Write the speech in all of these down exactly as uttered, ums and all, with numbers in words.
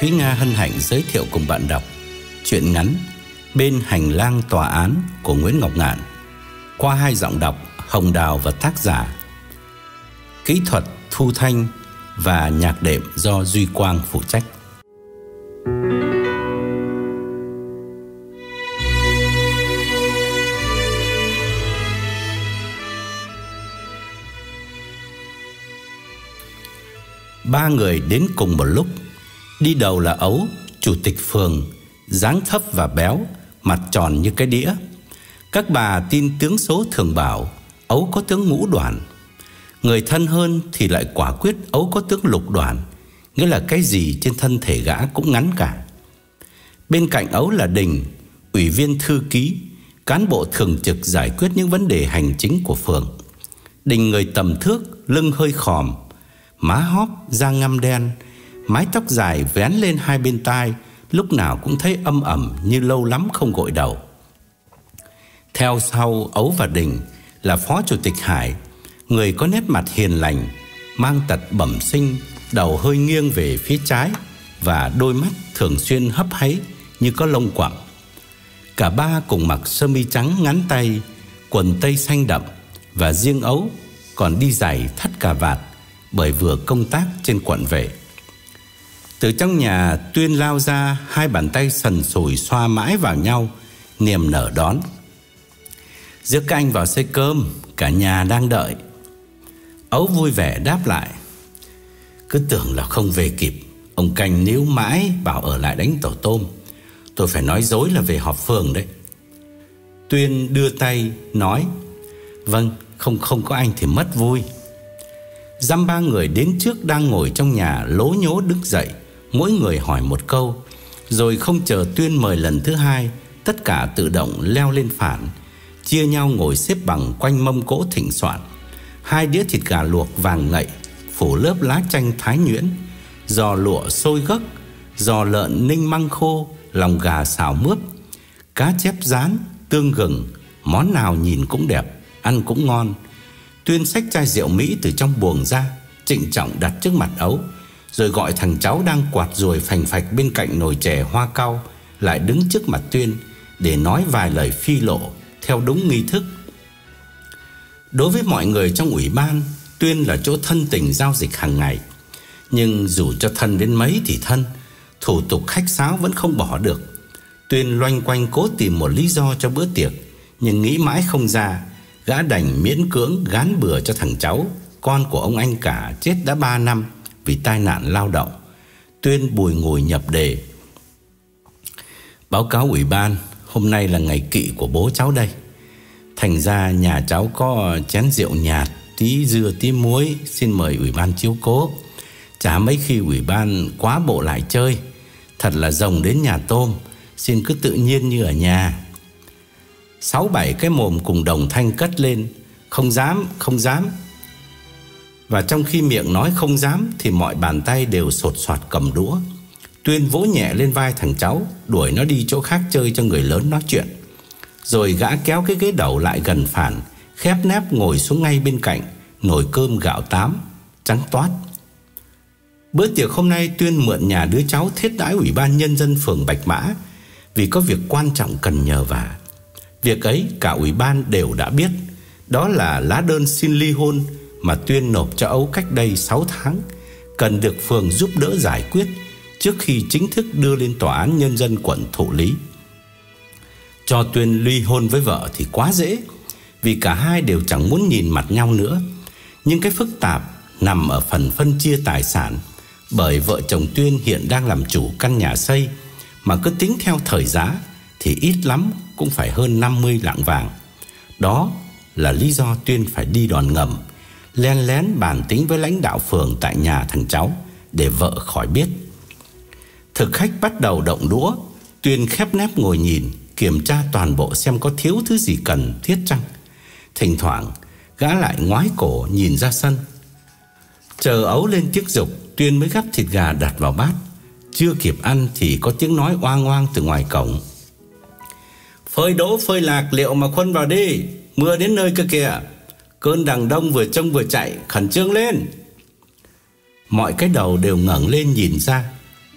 Thúy Nga hân hạnh giới thiệu cùng bạn đọc truyện ngắn Bên hành lang tòa án của Nguyễn Ngọc Ngạn qua hai giọng đọc Hồng Đào và tác giả. Kỹ thuật thu thanh và nhạc đệm do Duy Quang phụ trách. Ba người đến cùng một lúc. Đi đầu là Ấu, chủ tịch phường, dáng thấp và béo, mặt tròn như cái đĩa. Các bà tin tướng số thường bảo Ấu có tướng ngũ đoàn. Người thân hơn thì lại quả quyết Ấu có tướng lục đoàn, nghĩa là cái gì trên thân thể gã cũng ngắn cả. Bên cạnh Ấu là Đình, ủy viên thư ký, cán bộ thường trực giải quyết những vấn đề hành chính của phường. Đình người tầm thước, lưng hơi khòm, má hóp, da ngăm đen, mái tóc dài vén lên hai bên tai, lúc nào cũng thấy âm ẩm như lâu lắm không gội đầu. Theo sau Ấu và Đình là Phó Chủ tịch Hải, người có nét mặt hiền lành, mang tật bẩm sinh, đầu hơi nghiêng về phía trái và đôi mắt thường xuyên hấp háy như có lông quặng. Cả ba cùng mặc sơ mi trắng ngắn tay, quần tây xanh đậm, và riêng Ấu còn đi giày thắt cà vạt bởi vừa công tác trên quận về. Từ trong nhà Tuyên lao ra, hai bàn tay sần sùi xoa mãi vào nhau, niềm nở đón. Rước các anh vào xơi cơm, cả nhà đang đợi. Ấu vui vẻ đáp lại: Cứ tưởng là không về kịp, ông Canh níu mãi bảo ở lại đánh tổ tôm. Tôi phải nói dối là về họp phường đấy. Tuyên đưa tay nói: Vâng, không không có anh thì mất vui. Dăm ba người đến trước đang ngồi trong nhà lố nhố đứng dậy, mỗi người hỏi một câu, rồi không chờ Tuyên mời lần thứ hai, tất cả tự động leo lên phản, chia nhau ngồi xếp bằng quanh mâm cỗ thịnh soạn. Hai đĩa thịt gà luộc vàng ngậy, phủ lớp lá chanh thái nhuyễn, giò lụa sôi gấc, giò lợn ninh măng khô, lòng gà xào mướp, cá chép rán, tương gừng, món nào nhìn cũng đẹp, ăn cũng ngon. Tuyên xách chai rượu Mỹ từ trong buồng ra, trịnh trọng đặt trước mặt Ấu, rồi gọi thằng cháu đang quạt ruồi phành phạch bên cạnh nồi chè hoa cau lại đứng trước mặt Tuyên để nói vài lời phi lộ theo đúng nghi thức. Đối với mọi người trong ủy ban, Tuyên là chỗ thân tình giao dịch hàng ngày. Nhưng dù cho thân đến mấy thì thân, thủ tục khách sáo vẫn không bỏ được. Tuyên loanh quanh cố tìm một lý do cho bữa tiệc, nhưng nghĩ mãi không ra. Gã đành miễn cưỡng gán bừa cho thằng cháu, con của ông anh cả chết đã ba năm vì tai nạn lao động. Tuyên bùi ngùi nhập đề: Báo cáo ủy ban, hôm nay là ngày kỵ của bố cháu đây. Thành ra nhà cháu có chén rượu nhạt, tí dưa tí muối, xin mời ủy ban chiếu cố. Chả mấy khi ủy ban quá bộ lại chơi, thật là rồng đến nhà tôm, xin cứ tự nhiên như ở nhà. Sáu bảy cái mồm cùng đồng thanh cất lên: Không dám, không dám. Và trong khi miệng nói không dám thì mọi bàn tay đều sột soạt cầm đũa. Tuyên vỗ nhẹ lên vai thằng cháu, đuổi nó đi chỗ khác chơi cho người lớn nói chuyện. Rồi gã kéo cái ghế đầu lại gần phản, khép nép ngồi xuống ngay bên cạnh nồi cơm gạo tám trắng toát. Bữa tiệc hôm nay Tuyên mượn nhà đứa cháu thiết đãi ủy ban nhân dân phường Bạch Mã, vì có việc quan trọng cần nhờ vả. Việc ấy cả ủy ban đều đã biết, đó là lá đơn xin ly hôn mà Tuyên nộp cho Ấu cách đây sáu tháng, cần được phường giúp đỡ giải quyết trước khi chính thức đưa lên tòa án nhân dân quận thụ lý. Cho Tuyên ly hôn với vợ thì quá dễ, vì cả hai đều chẳng muốn nhìn mặt nhau nữa. Nhưng cái phức tạp nằm ở phần phân chia tài sản, bởi vợ chồng Tuyên hiện đang làm chủ căn nhà xây, mà cứ tính theo thời giá thì ít lắm cũng phải hơn năm mươi lạng vàng. Đó là lý do Tuyên phải đi đòn ngầm, len lén bàn tính với lãnh đạo phường tại nhà thằng cháu để vợ khỏi biết. Thực khách bắt đầu động đũa, Tuyên khép nép ngồi nhìn, kiểm tra toàn bộ xem có thiếu thứ gì cần thiết chăng. Thỉnh thoảng gã lại ngoái cổ nhìn ra sân. Chờ Ấu lên tiếng giục, Tuyên mới gắp thịt gà đặt vào bát. Chưa kịp ăn thì có tiếng nói oang oang từ ngoài cổng: Phơi đỗ phơi lạc liệu mà khuân vào đi, mưa đến nơi cơ kìa. Cơn đằng đông vừa trông vừa chạy, khẩn trương lên. Mọi cái đầu đều ngẩng lên nhìn ra.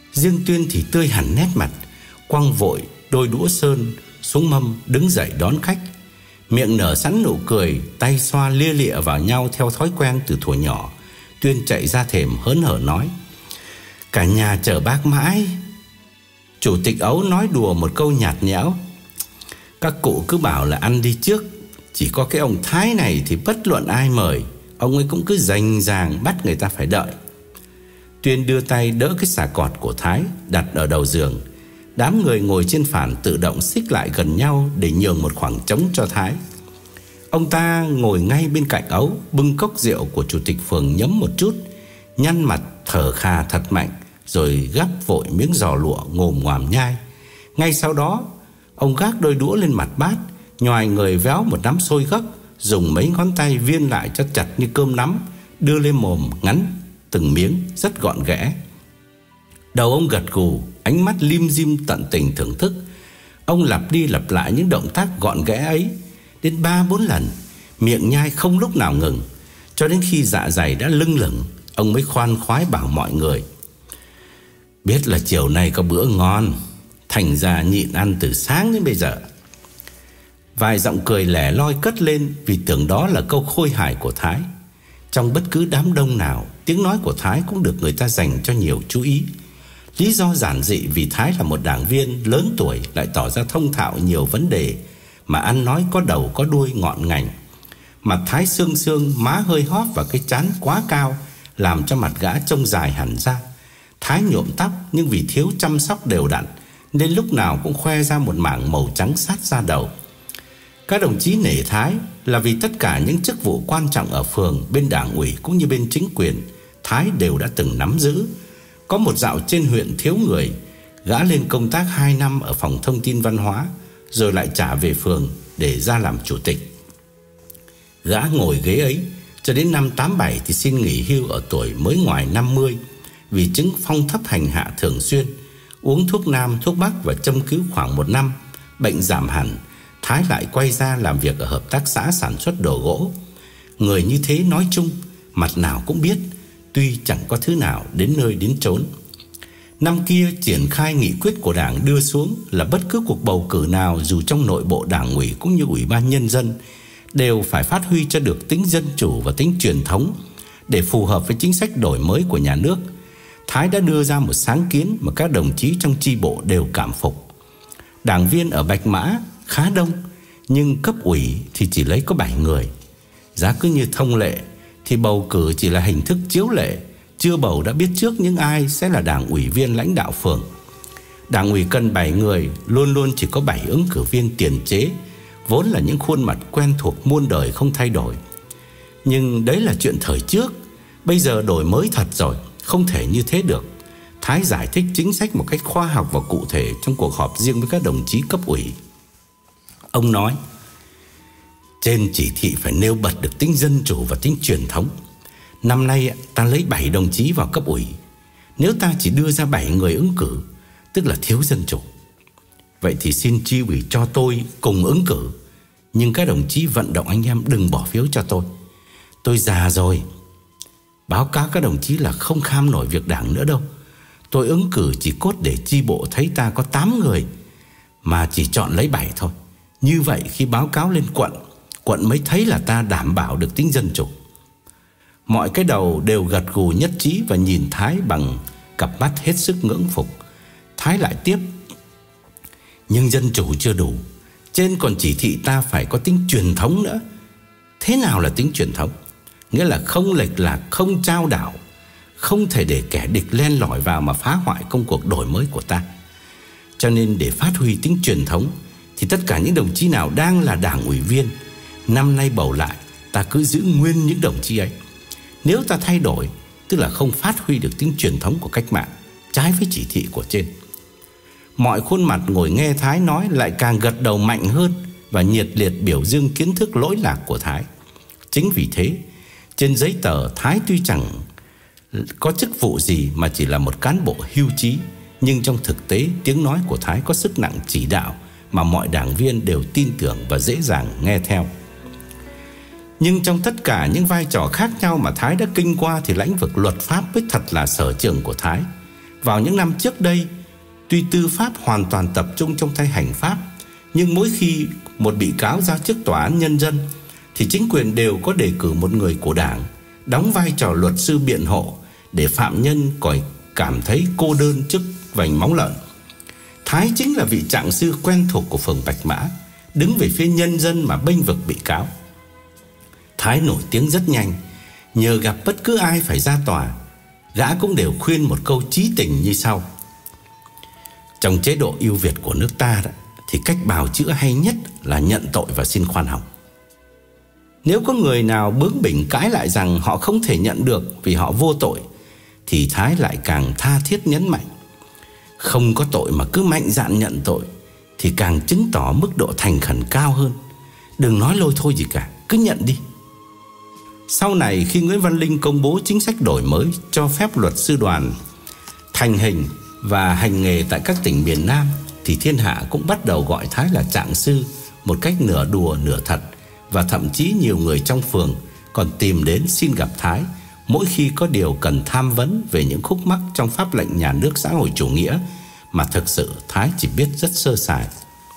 Riêng Tuyên thì tươi hẳn nét mặt, quăng vội đôi đũa sơn xuống mâm, đứng dậy đón khách. Miệng nở sẵn nụ cười, tay xoa lia lịa vào nhau theo thói quen từ thuở nhỏ. Tuyên chạy ra thềm hớn hở nói: "Cả nhà chờ bác mãi." Chủ tịch Ấu nói đùa một câu nhạt nhẽo: "Các cụ cứ bảo là ăn đi trước, chỉ có cái ông Thái này thì bất luận ai mời, ông ấy cũng cứ rành ràng bắt người ta phải đợi." Tuyên đưa tay đỡ cái xà cọt của Thái, đặt ở đầu giường. Đám người ngồi trên phản tự động xích lại gần nhau để nhường một khoảng trống cho Thái. Ông ta ngồi ngay bên cạnh Ấu, bưng cốc rượu của chủ tịch phường nhấm một chút, nhăn mặt thở khà thật mạnh, rồi gắp vội miếng giò lụa ngồm ngoàm nhai. Ngay sau đó, ông gác đôi đũa lên mặt bát, nhoài người véo một nắm xôi gấc, dùng mấy ngón tay viên lại cho chặt như cơm nắm, đưa lên mồm ngắn từng miếng rất gọn ghẽ. Đầu ông gật gù, ánh mắt lim dim tận tình thưởng thức. Ông lặp đi lặp lại những động tác gọn ghẽ ấy đến ba bốn lần, miệng nhai không lúc nào ngừng, cho đến khi dạ dày đã lưng lửng, ông mới khoan khoái bảo mọi người: "Biết là chiều nay có bữa ngon, thành ra nhịn ăn từ sáng đến bây giờ." Vài giọng cười lẻ loi cất lên vì tưởng đó là câu khôi hài của Thái. Trong bất cứ đám đông nào, tiếng nói của Thái cũng được người ta dành cho nhiều chú ý. Lý do giản dị vì Thái là một đảng viên lớn tuổi, lại tỏ ra thông thạo nhiều vấn đề, mà ăn nói có đầu có đuôi ngọn ngành. Mặt Thái xương xương, má hơi hóp và cái trán quá cao làm cho mặt gã trông dài hẳn ra. Thái nhuộm tóc, nhưng vì thiếu chăm sóc đều đặn nên lúc nào cũng khoe ra một mảng màu trắng sát da đầu. Các đồng chí nể Thái là vì tất cả những chức vụ quan trọng ở phường, bên đảng ủy cũng như bên chính quyền, Thái đều đã từng nắm giữ. Có một dạo trên huyện thiếu người, gã lên công tác hai năm ở phòng thông tin văn hóa, rồi lại trả về phường để ra làm chủ tịch. Gã ngồi ghế ấy cho đến năm tám bảy thì xin nghỉ hưu ở tuổi mới ngoài năm mươi, vì chứng phong thấp hành hạ thường xuyên, uống thuốc nam thuốc bắc và châm cứu khoảng một năm, bệnh giảm hẳn. Thái lại quay ra làm việc ở hợp tác xã sản xuất đồ gỗ. Người như thế nói chung, mặt nào cũng biết, tuy chẳng có thứ nào đến nơi đến chốn. Năm kia triển khai nghị quyết của Đảng đưa xuống là bất cứ cuộc bầu cử nào, dù trong nội bộ Đảng ủy cũng như Ủy ban Nhân dân, đều phải phát huy cho được tính dân chủ và tính truyền thống để phù hợp với chính sách đổi mới của nhà nước. Thái đã đưa ra một sáng kiến mà các đồng chí trong chi bộ đều cảm phục. Đảng viên ở Bạch Mã khá đông, nhưng cấp ủy thì chỉ lấy có bảy người. Giá cứ như thông lệ thì bầu cử chỉ là hình thức chiếu lệ, chưa bầu đã biết trước những ai sẽ là đảng ủy viên lãnh đạo phường. Đảng ủy cần bảy người, luôn luôn chỉ có bảy ứng cử viên tiền chế, vốn là những khuôn mặt quen thuộc muôn đời không thay đổi. Nhưng đấy là chuyện thời trước, bây giờ đổi mới thật rồi, không thể như thế được. Thái giải thích chính sách một cách khoa học và cụ thể trong cuộc họp riêng với các đồng chí cấp ủy. Ông nói: "Trên chỉ thị phải nêu bật được tính dân chủ và tính truyền thống. Năm nay ta lấy bảy đồng chí vào cấp ủy. Nếu ta chỉ đưa ra bảy người ứng cử, tức là thiếu dân chủ. Vậy thì xin chi ủy cho tôi cùng ứng cử, nhưng các đồng chí vận động anh em đừng bỏ phiếu cho tôi. Tôi già rồi. Báo cáo các đồng chí là không kham nổi việc đảng nữa đâu. Tôi ứng cử chỉ cốt để chi bộ thấy ta có tám người mà chỉ chọn lấy bảy thôi. Như vậy khi báo cáo lên quận, quận mới thấy là ta đảm bảo được tính dân chủ." Mọi cái đầu đều gật gù nhất trí và nhìn Thái bằng cặp mắt hết sức ngưỡng phục. Thái lại tiếp: "Nhưng dân chủ chưa đủ, trên còn chỉ thị ta phải có tính truyền thống nữa." Thế nào là tính truyền thống? Nghĩa là không lệch lạc, không trao đảo, không thể để kẻ địch len lỏi vào mà phá hoại công cuộc đổi mới của ta. Cho nên để phát huy tính truyền thống thì tất cả những đồng chí nào đang là đảng ủy viên, năm nay bầu lại, ta cứ giữ nguyên những đồng chí ấy. Nếu ta thay đổi, tức là không phát huy được tính truyền thống của cách mạng, trái với chỉ thị của trên. Mọi khuôn mặt ngồi nghe Thái nói lại càng gật đầu mạnh hơn và nhiệt liệt biểu dương kiến thức lỗi lạc của Thái. Chính vì thế, trên giấy tờ Thái tuy chẳng có chức vụ gì mà chỉ là một cán bộ hưu trí, nhưng trong thực tế tiếng nói của Thái có sức nặng chỉ đạo mà mọi đảng viên đều tin tưởng và dễ dàng nghe theo. Nhưng trong tất cả những vai trò khác nhau mà Thái đã kinh qua thì lĩnh vực luật pháp mới thật là sở trường của Thái. Vào những năm trước đây, tuy tư pháp hoàn toàn tập trung trong tay hành pháp, nhưng mỗi khi một bị cáo ra trước tòa án nhân dân thì chính quyền đều có đề cử một người của đảng đóng vai trò luật sư biện hộ để phạm nhân khỏi cảm thấy cô đơn trước vành móng lợn. Thái chính là vị trạng sư quen thuộc của phường Bạch Mã, đứng về phía nhân dân mà bênh vực bị cáo. Thái nổi tiếng rất nhanh, nhờ gặp bất cứ ai phải ra tòa, gã cũng đều khuyên một câu chí tình như sau: trong chế độ ưu việt của nước ta đó, thì cách bào chữa hay nhất là nhận tội và xin khoan hồng. Nếu có người nào bướng bỉnh cãi lại rằng họ không thể nhận được vì họ vô tội, thì Thái lại càng tha thiết nhấn mạnh: không có tội mà cứ mạnh dạn nhận tội thì càng chứng tỏ mức độ thành khẩn cao hơn. Đừng nói lôi thôi gì cả, cứ nhận đi. Sau này khi Nguyễn Văn Linh công bố chính sách đổi mới cho phép luật sư đoàn thành hình và hành nghề tại các tỉnh miền Nam, thì thiên hạ cũng bắt đầu gọi Thái là trạng sư một cách nửa đùa nửa thật. Và thậm chí nhiều người trong phường còn tìm đến xin gặp Thái mỗi khi có điều cần tham vấn về những khúc mắc trong pháp lệnh nhà nước xã hội chủ nghĩa mà thực sự Thái chỉ biết rất sơ sài.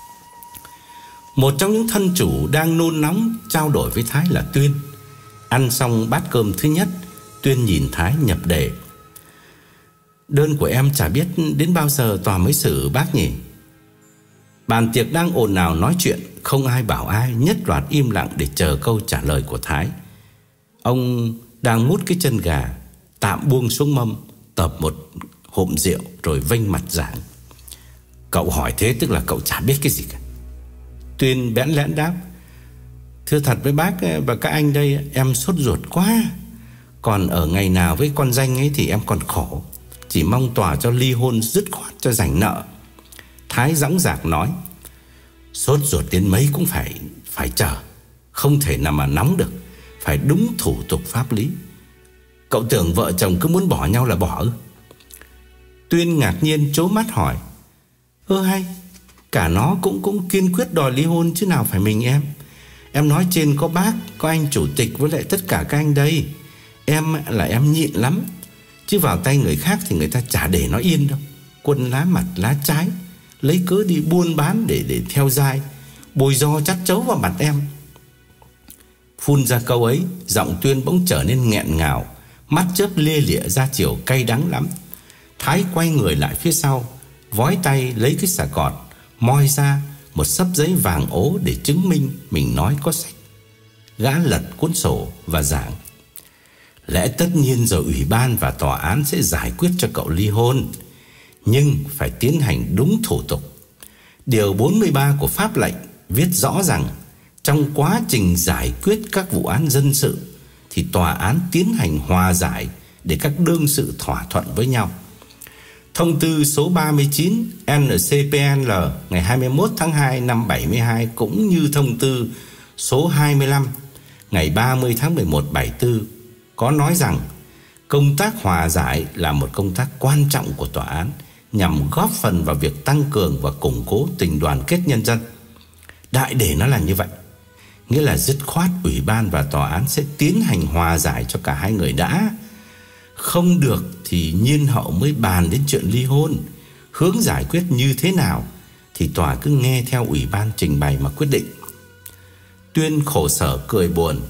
Một trong những thân chủ đang nôn nóng trao đổi với Thái là Tuyên. Ăn xong bát cơm thứ nhất, Tuyên nhìn Thái nhập đề: đơn của em chả biết đến bao giờ tòa mới xử bác nhỉ? Bàn tiệc đang ồn ào nói chuyện, không ai bảo ai, nhất loạt im lặng để chờ câu trả lời của Thái. Ông đang mút cái chân gà, tạm buông xuống mâm, tập một hụm rượu rồi vênh mặt giảng: cậu hỏi thế tức là cậu chả biết cái gì cả. Tuyên bẽn lẽn đáp: thưa thật với bác và các anh đây, em sốt ruột quá. Còn ở ngày nào với con danh ấy thì em còn khổ, chỉ mong tòa cho ly hôn dứt khoát cho rảnh nợ. Thái dõng dạc nói: sốt ruột đến mấy cũng phải phải chờ, không thể nào mà nóng được, phải đúng thủ tục pháp lý. Cậu tưởng vợ chồng cứ muốn bỏ nhau là bỏ ư? Tuyên ngạc nhiên trố mắt hỏi: ơ hay, cả nó cũng cũng kiên quyết đòi ly hôn chứ nào phải mình em. Em nói trên có bác, có anh chủ tịch với lại tất cả các anh đây. Em là em nhịn lắm, chứ vào tay người khác thì người ta chả để nó yên đâu. Quân lá mặt lá trái, lấy cớ đi buôn bán để để theo dai, bồi do chắt chấu vào mặt em. Phun ra câu ấy, giọng Tuyên bỗng trở nên nghẹn ngào, mắt chớp lia lịa ra chiều cay đắng lắm. Thái quay người lại phía sau, vói tay lấy cái xà cọt, moi ra một xấp giấy vàng ố để chứng minh mình nói có sách. Gã lật cuốn sổ và giảng: lẽ tất nhiên rồi ủy ban và tòa án sẽ giải quyết cho cậu ly hôn, nhưng phải tiến hành đúng thủ tục. Điều bốn mươi ba của pháp lệnh viết rõ rằng trong quá trình giải quyết các vụ án dân sự thì tòa án tiến hành hòa giải để các đương sự thỏa thuận với nhau. Thông tư số ba mươi chín N C P L ngày hai mươi mốt tháng hai năm bảy mươi hai cũng như thông tư số hai mươi lăm ngày ba mươi tháng mười một bảy tư có nói rằng công tác hòa giải là một công tác quan trọng của tòa án nhằm góp phần vào việc tăng cường và củng cố tình đoàn kết nhân dân. Đại để nó là như vậy, nghĩa là dứt khoát ủy ban và tòa án sẽ tiến hành hòa giải cho cả hai người đã. Không được thì nhiên hậu mới bàn đến chuyện ly hôn. Hướng giải quyết như thế nào thì tòa cứ nghe theo ủy ban trình bày mà quyết định. Tuyên khổ sở cười buồn: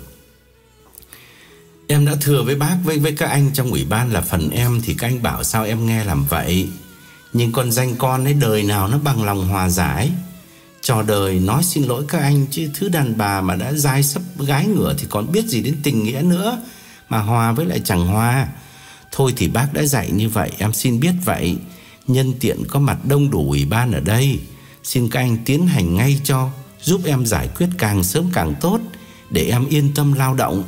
em đã thừa với bác với, với các anh trong ủy ban là phần em thì các anh bảo sao em nghe làm vậy. Nhưng con danh con ấy đời nào nó bằng lòng hòa giải. Trò đời nói xin lỗi các anh, chứ thứ đàn bà mà đã dai sấp gái ngửa thì còn biết gì đến tình nghĩa nữa, mà hòa với lại chẳng hòa. Thôi thì bác đã dạy như vậy, em xin biết vậy. Nhân tiện có mặt đông đủ ủy ban ở đây, xin các anh tiến hành ngay cho, giúp em giải quyết càng sớm càng tốt, để em yên tâm lao động.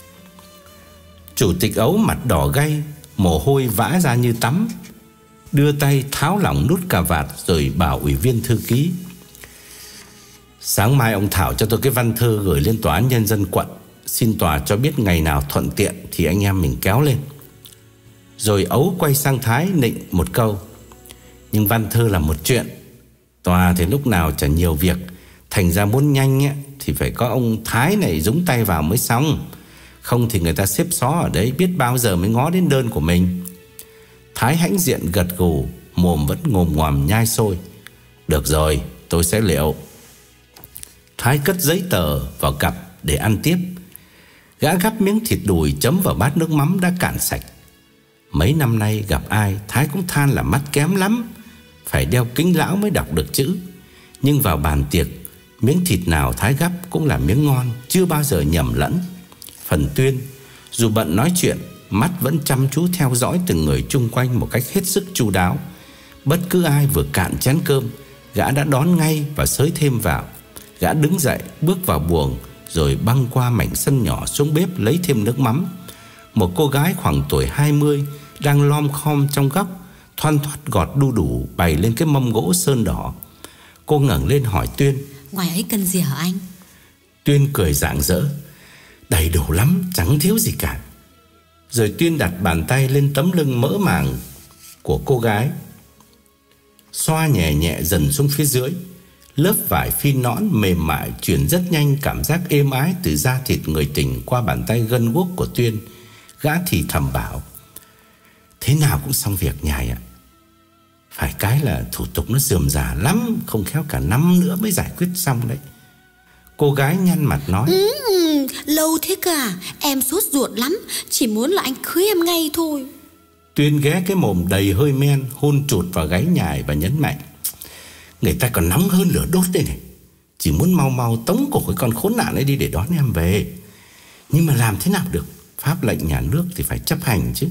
Chủ tịch Ấu mặt đỏ gay, mồ hôi vã ra như tắm, đưa tay tháo lỏng nút cà vạt rồi bảo ủy viên thư ký: sáng mai ông thảo cho tôi cái văn thư gửi lên tòa án nhân dân quận, xin tòa cho biết ngày nào thuận tiện thì anh em mình kéo lên. Rồi Ấu quay sang Thái nịnh một câu: nhưng văn thư là một chuyện, tòa thì lúc nào chả nhiều việc, thành ra muốn nhanh ấy, thì phải có ông Thái này dúng tay vào mới xong. Không thì người ta xếp xó ở đấy biết bao giờ mới ngó đến đơn của mình. Thái hãnh diện gật gù, mồm vẫn ngồm ngoàm nhai xôi. Được rồi, tôi sẽ liệu. Thái cất giấy tờ vào cặp để ăn tiếp. Gã gắp miếng thịt đùi chấm vào bát nước mắm đã cạn sạch. Mấy năm nay gặp ai Thái cũng than là mắt kém lắm, phải đeo kính lão mới đọc được chữ. Nhưng vào bàn tiệc, miếng thịt nào Thái gắp cũng là miếng ngon, chưa bao giờ nhầm lẫn. Phần Tuyên, dù bận nói chuyện, mắt vẫn chăm chú theo dõi từng người chung quanh một cách hết sức chu đáo. Bất cứ ai vừa cạn chén cơm, gã đã đón ngay và xới thêm vào. Gã đứng dậy, bước vào buồng, rồi băng qua mảnh sân nhỏ xuống bếp lấy thêm nước mắm. Một cô gái khoảng tuổi hai mươi đang lom khom trong góc, thoăn thoắt gọt đu đủ bày lên cái mâm gỗ sơn đỏ. Cô ngẩng lên hỏi Tuyên: Ngoài ấy cần gì hả anh? Tuyên cười rạng rỡ: Đầy đủ lắm, chẳng thiếu gì cả. Rồi Tuyên đặt bàn tay lên tấm lưng mỡ màng của cô gái, xoa nhẹ nhẹ dần xuống phía dưới. Lớp vải phi nõn mềm mại chuyển rất nhanh cảm giác êm ái từ da thịt người tình qua bàn tay gân guốc của Tuyên. Gã thì thầm bảo: Thế nào cũng xong việc nhài ạ. Phải cái là thủ tục nó rườm rà lắm, không khéo cả năm nữa mới giải quyết xong đấy. Cô gái nhăn mặt nói: ừ, ừ, Lâu thế cả, em sốt ruột lắm, chỉ muốn là anh cưới em ngay thôi. Tuyên ghé cái mồm đầy hơi men, hôn chụt vào gáy nhài và nhấn mạnh: Người ta còn nóng hơn lửa đốt đây này. Chỉ muốn mau mau tống cổ cái con khốn nạn ấy đi để đón em về. Nhưng mà làm thế nào được, pháp lệnh nhà nước thì phải chấp hành chứ.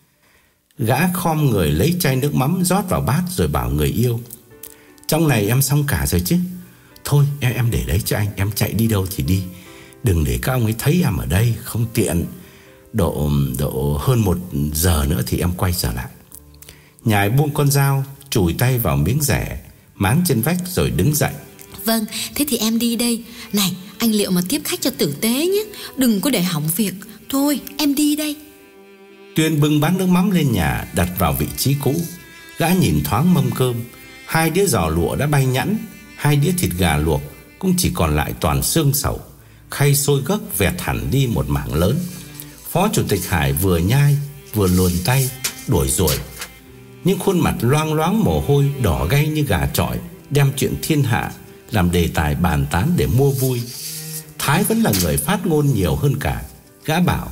Gã khom người lấy chai nước mắm rót vào bát rồi bảo người yêu: Trong này em xong cả rồi chứ. Thôi em, em để đấy cho anh, em chạy đi đâu thì đi. Đừng để các ông ấy thấy em ở đây, không tiện. Độ, độ hơn một giờ nữa thì em quay trở lại. Nhài buông con dao, chùi tay vào miếng rẻ máng trên vách rồi đứng dậy. Vâng, thế thì em đi đây. Này, anh liệu mà tiếp khách cho tử tế nhé, đừng có để hỏng việc. Thôi, em đi đây. Tuyên bưng bát nước mắm lên nhà, đặt vào vị trí cũ. Gã nhìn thoáng mâm cơm. Hai đĩa giò lụa đã bay nhẵn, hai đĩa thịt gà luộc cũng chỉ còn lại toàn xương sầu. Khay sôi gấc vẹt hẳn đi một mảng lớn. Phó Chủ tịch Hải vừa nhai vừa luồn tay đuổi ruồi. Những khuôn mặt loang loáng mồ hôi, đỏ gay như gà chọi, đem chuyện thiên hạ làm đề tài bàn tán để mua vui. Thái vẫn là người phát ngôn nhiều hơn cả. Gã bảo: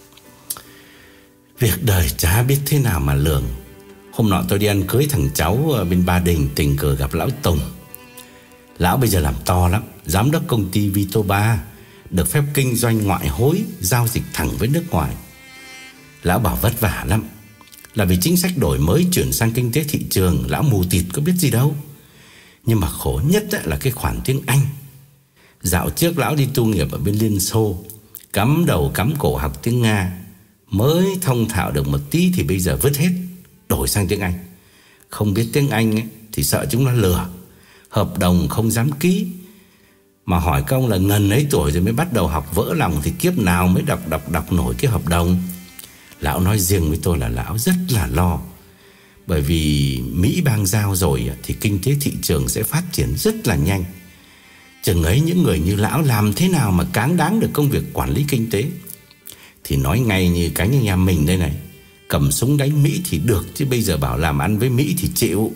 Việc đời chả biết thế nào mà lường. Hôm nọ tôi đi ăn cưới thằng cháu bên Ba Đình, tình cờ gặp lão Tùng. Lão bây giờ làm to lắm, giám đốc công ty Vito ba, được phép kinh doanh ngoại hối, giao dịch thẳng với nước ngoài. Lão bảo vất vả lắm, là vì chính sách đổi mới chuyển sang kinh tế thị trường. Lão mù tịt có biết gì đâu. Nhưng mà khổ nhất là cái khoản tiếng Anh. Dạo trước lão đi tu nghiệp ở bên Liên Xô, cắm đầu cắm cổ học tiếng Nga. Mới thông thạo được một tí thì bây giờ vứt hết, đổi sang tiếng Anh. Không biết tiếng Anh ấy, thì sợ chúng nó lừa, hợp đồng không dám ký. Mà hỏi công là ngần ấy tuổi rồi mới bắt đầu học, vỡ lòng thì kiếp nào mới đọc đọc đọc nổi cái hợp đồng. Lão nói riêng với tôi là lão rất là lo. Bởi vì Mỹ bang giao rồi thì kinh tế thị trường sẽ phát triển rất là nhanh. Chừng ấy những người như lão làm thế nào mà cáng đáng được công việc quản lý kinh tế. Thì nói ngay như cái như nhà mình đây này, cầm súng đánh Mỹ thì được, chứ bây giờ bảo làm ăn với Mỹ thì chịu.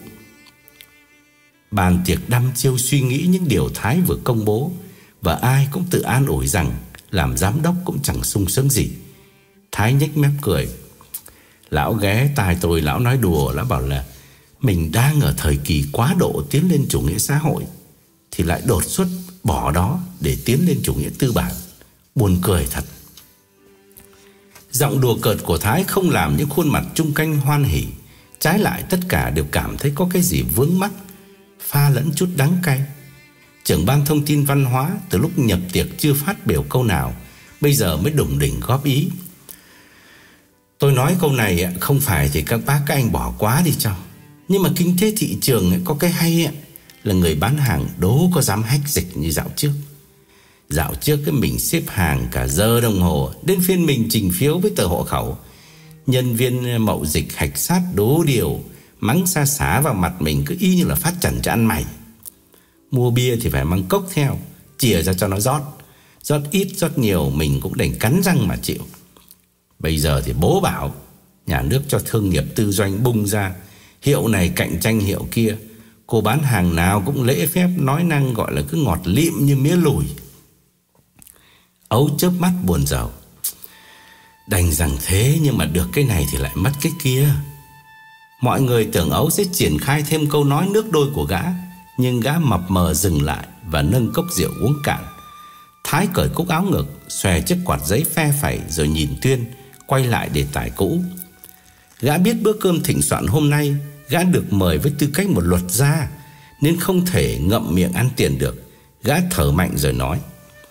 Bàn tiệc đăm chiêu suy nghĩ những điều Thái vừa công bố, và ai cũng tự an ủi rằng làm giám đốc cũng chẳng sung sướng gì. Thái nhếch mép cười. Lão ghé tai tôi, lão nói đùa, lão bảo là mình đang ở thời kỳ quá độ tiến lên chủ nghĩa xã hội, thì lại đột xuất bỏ đó để tiến lên chủ nghĩa tư bản. Buồn cười thật. Giọng đùa cợt của Thái không làm những khuôn mặt chung quanh hoan hỉ. Trái lại tất cả đều cảm thấy có cái gì vướng mắc, pha lẫn chút đắng cay. Trưởng ban thông tin văn hóa từ lúc nhập tiệc chưa phát biểu câu nào, bây giờ mới đủng đỉnh góp ý. Tôi nói câu này không phải thì các bác các anh bỏ quá đi cho. Nhưng mà kinh tế thị trường có cái hay là người bán hàng đố có dám hách dịch như dạo trước. Dạo trước cái mình xếp hàng cả giờ đồng hồ, đến phiên mình trình phiếu với tờ hộ khẩu, nhân viên mậu dịch hạch sát đố điều, mắng xa xá vào mặt mình cứ y như là phát trần cho ăn mày. Mua bia thì phải mang cốc theo, chìa ra cho nó rót. Rót ít rót nhiều mình cũng đành cắn răng mà chịu. Bây giờ thì bố bảo Nhà nước cho thương nghiệp tư doanh bung ra, hiệu này cạnh tranh hiệu kia. Cô bán hàng nào cũng lễ phép, nói năng gọi là cứ ngọt lịm như mía lùi. Ấu chớp mắt buồn rầu. Đành rằng thế, nhưng mà được cái này thì lại mất cái kia. Mọi người tưởng Ấu sẽ triển khai thêm câu nói nước đôi của gã, nhưng gã mập mờ dừng lại và nâng cốc rượu uống cạn. Thái cởi cúc áo ngực, xòe chiếc quạt giấy phe phẩy rồi nhìn Tuyên, quay lại đề tài cũ. Gã biết bữa cơm thịnh soạn hôm nay gã được mời với tư cách một luật gia, nên không thể ngậm miệng ăn tiền được. Gã thở mạnh rồi nói: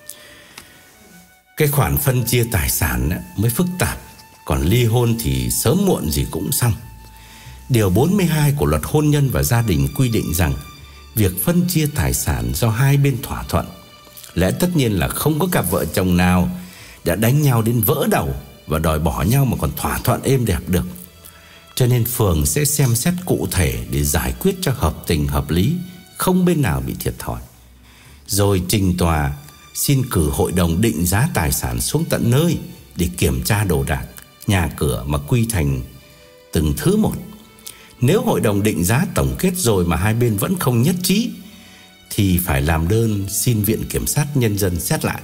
Cái khoản phân chia tài sản mới phức tạp, còn ly hôn thì sớm muộn gì cũng xong. Điều bốn mươi hai của luật hôn nhân và gia đình quy định rằng việc phân chia tài sản do hai bên thỏa thuận. Lẽ tất nhiên là không có cặp vợ chồng nào đã đánh nhau đến vỡ đầu và đòi bỏ nhau mà còn thỏa thuận êm đẹp được. Cho nên phường sẽ xem xét cụ thể để giải quyết cho hợp tình hợp lý, không bên nào bị thiệt thòi. Rồi trình tòa xin cử hội đồng định giá tài sản xuống tận nơi để kiểm tra đồ đạc, nhà cửa mà quy thành từng thứ một. Nếu hội đồng định giá tổng kết rồi mà hai bên vẫn không nhất trí thì phải làm đơn xin Viện Kiểm sát Nhân dân xét lại.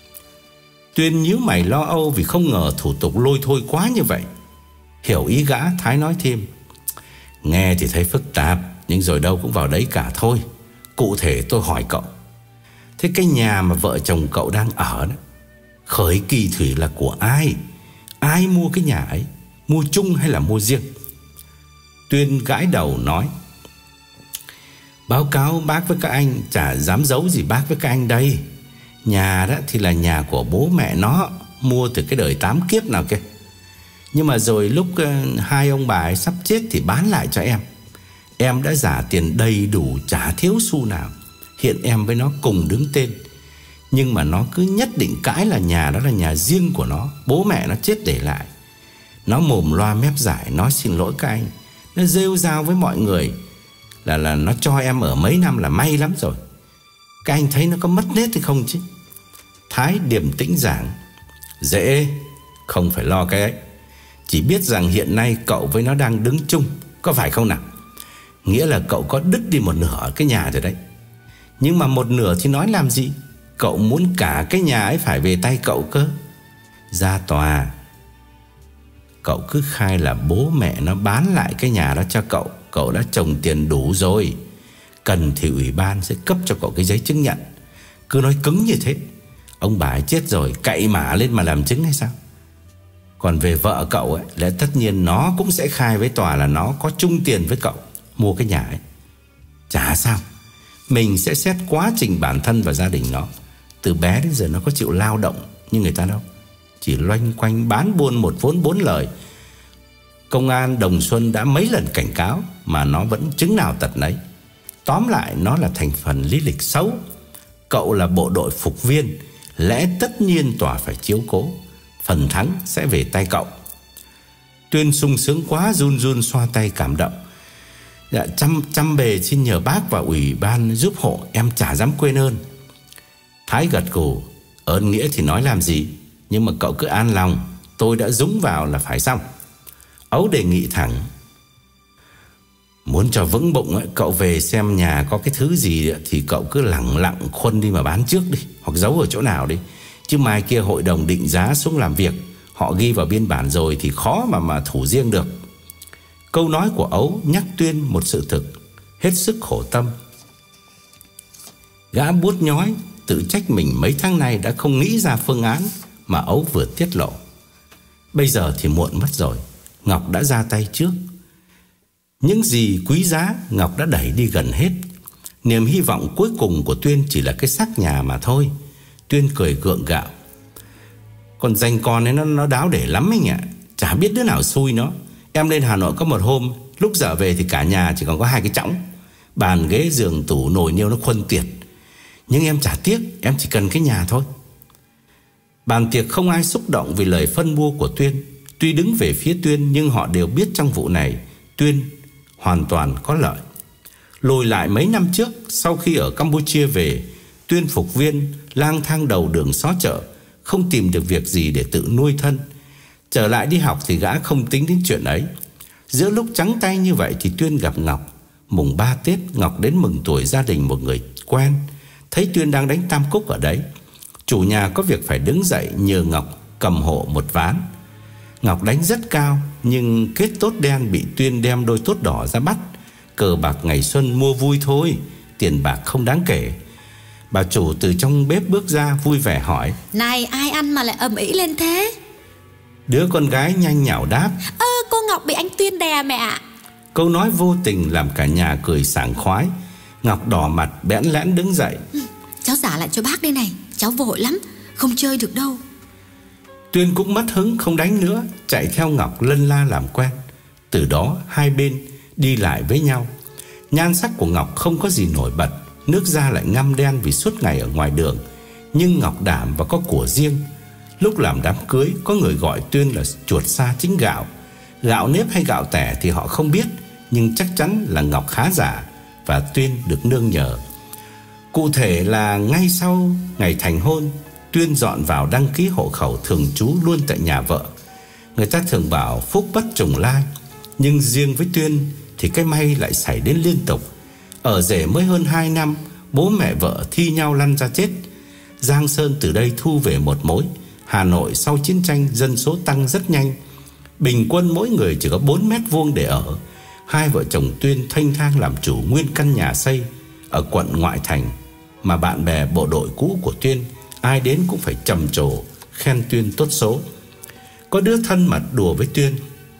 Tuyên nhíu mày lo âu vì không ngờ thủ tục lôi thôi quá như vậy. Hiểu ý gã, Thái nói thêm: Nghe thì thấy phức tạp, nhưng rồi đâu cũng vào đấy cả thôi. Cụ thể tôi hỏi cậu, thế cái nhà mà vợ chồng cậu đang ở đó, khởi kỳ thủy là của ai? Ai mua cái nhà ấy? Mua chung hay là mua riêng? Tuyên gãi đầu nói: Báo cáo bác với các anh, chả dám giấu gì bác với các anh đây. Nhà đó thì là nhà của bố mẹ nó, mua từ cái đời tám kiếp nào kia. Nhưng mà rồi lúc uh, hai ông bà ấy sắp chết thì bán lại cho em. Em đã trả tiền đầy đủ, chả thiếu xu nào. Hiện em với nó cùng đứng tên. Nhưng mà nó cứ nhất định cãi là nhà đó là nhà riêng của nó, bố mẹ nó chết để lại. Nó mồm loa mép giải nói xin lỗi các anh. Nó rêu rao với mọi người Là là nó cho em ở mấy năm là may lắm rồi. Các anh thấy nó có mất nết hay không chứ? Thái điềm tĩnh giảng: Dễ, không phải lo cái ấy. Chỉ biết rằng hiện nay cậu với nó đang đứng chung, có phải không nào? Nghĩa là cậu có đứt đi một nửa cái nhà rồi đấy. Nhưng mà một nửa thì nói làm gì? Cậu muốn cả cái nhà ấy phải về tay cậu cơ. Ra tòa, cậu cứ khai là bố mẹ nó bán lại cái nhà đó cho cậu. Cậu đã trồng tiền đủ rồi. Cần thì ủy ban sẽ cấp cho cậu cái giấy chứng nhận. Cứ nói cứng như thế. Ông bà ấy chết rồi, cậy mả lên mà làm chứng hay sao? Còn về vợ cậu ấy, lẽ tất nhiên nó cũng sẽ khai với tòa là nó có chung tiền với cậu mua cái nhà ấy. Chả sao. Mình sẽ xét quá trình bản thân và gia đình nó. Từ bé đến giờ nó có chịu lao động như người ta đâu. Chỉ loanh quanh bán buôn một vốn bốn lời. Công an Đồng Xuân đã mấy lần cảnh cáo mà nó vẫn chứng nào tật nấy. Tóm lại nó là thành phần lý lịch xấu. Cậu là bộ đội phục viên, lẽ tất nhiên tòa phải chiếu cố. Phần thắng sẽ về tay cậu. Tuyên sung sướng quá, run run xoa tay cảm động. Dạ, trăm, trăm bề xin nhờ bác và ủy ban giúp hộ, em chả dám quên ơn. Thái gật gù: Ơn nghĩa thì nói làm gì, nhưng mà cậu cứ an lòng, tôi đã dúng vào là phải xong. Ấu đề nghị thẳng: Muốn cho vững bụng ấy, cậu về xem nhà có cái thứ gì ấy, thì cậu cứ lẳng lặng khuân đi mà bán trước đi, hoặc giấu ở chỗ nào đi. Chứ mai kia hội đồng định giá xuống làm việc, họ ghi vào biên bản rồi thì khó mà mà thủ riêng được. Câu nói của Ấu nhắc Tuyên một sự thực, hết sức khổ tâm. Gã buốt nhói, tự trách mình mấy tháng nay đã không nghĩ ra phương án mà Ấu vừa tiết lộ. Bây giờ thì muộn mất rồi. Ngọc đã ra tay trước. Những gì quý giá Ngọc đã đẩy đi gần hết. Niềm hy vọng cuối cùng của Tuyên chỉ là cái xác nhà mà thôi. Tuyên cười gượng gạo: Con danh con ấy nó, nó đáo để lắm anh ạ. Chả biết đứa nào xui nó. Em lên Hà Nội có một hôm, lúc dở về thì cả nhà chỉ còn có hai cái chõng. Bàn ghế giường tủ nồi niêu nó khuân tiệt. Nhưng em chả tiếc, em chỉ cần cái nhà thôi. Bàn tiệc không ai xúc động vì lời phân bua của Tuyên. Tuy đứng về phía Tuyên nhưng họ đều biết trong vụ này Tuyên hoàn toàn có lợi. Lùi lại mấy năm trước, sau khi ở Campuchia về, Tuyên phục viên lang thang đầu đường xó chợ, không tìm được việc gì để tự nuôi thân. Trở lại đi học thì gã không tính đến chuyện ấy. Giữa lúc trắng tay như vậy thì Tuyên gặp Ngọc. Mùng ba Tết, Ngọc đến mừng tuổi gia đình một người quen. Thấy Tuyên đang đánh tam cúc ở đấy, chủ nhà có việc phải đứng dậy nhờ Ngọc cầm hộ một ván. Ngọc đánh rất cao, nhưng kết tốt đen bị Tuyên đem đôi tốt đỏ ra bắt. Cờ bạc ngày xuân mua vui thôi, tiền bạc không đáng kể. Bà chủ từ trong bếp bước ra vui vẻ hỏi: Này, ai ăn mà lại ầm ĩ lên thế? Đứa con gái nhanh nhảu đáp: Ơ, cô Ngọc bị anh Tuyên đè mẹ ạ. Câu nói vô tình làm cả nhà cười sảng khoái. Ngọc đỏ mặt bẽn lẽn đứng dậy: ừ, Cháu giả lại cho bác đây này, cháu vội lắm, không chơi được đâu. Tuyên cũng mất hứng không đánh nữa, chạy theo Ngọc lân la làm quen. Từ đó hai bên đi lại với nhau. Nhan sắc của Ngọc không có gì nổi bật, nước da lại ngăm đen vì suốt ngày ở ngoài đường. Nhưng Ngọc đảm và có của riêng. Lúc làm đám cưới, có người gọi Tuyên là chuột sa chính gạo. Gạo nếp hay gạo tẻ thì họ không biết, nhưng chắc chắn là Ngọc khá giả và Tuyên được nương nhờ. Cụ thể là ngay sau ngày thành hôn, Tuyên dọn vào đăng ký hộ khẩu thường trú luôn tại nhà vợ. Người ta thường bảo phúc bất trùng lai, nhưng riêng với Tuyên thì cái may lại xảy đến liên tục. Ở rể mới hơn hai năm, bố mẹ vợ thi nhau lăn ra chết. Giang Sơn từ đây thu về một mối. Hà Nội sau chiến tranh dân số tăng rất nhanh. Bình quân mỗi người chỉ có bốn mét vuông để ở. Hai vợ chồng Tuyên thênh thang làm chủ nguyên căn nhà xây ở quận ngoại thành, mà bạn bè bộ đội cũ của Tuyên ai đến cũng phải trầm trồ khen Tuyên tốt số. Có đứa thân mật đùa với Tuyên: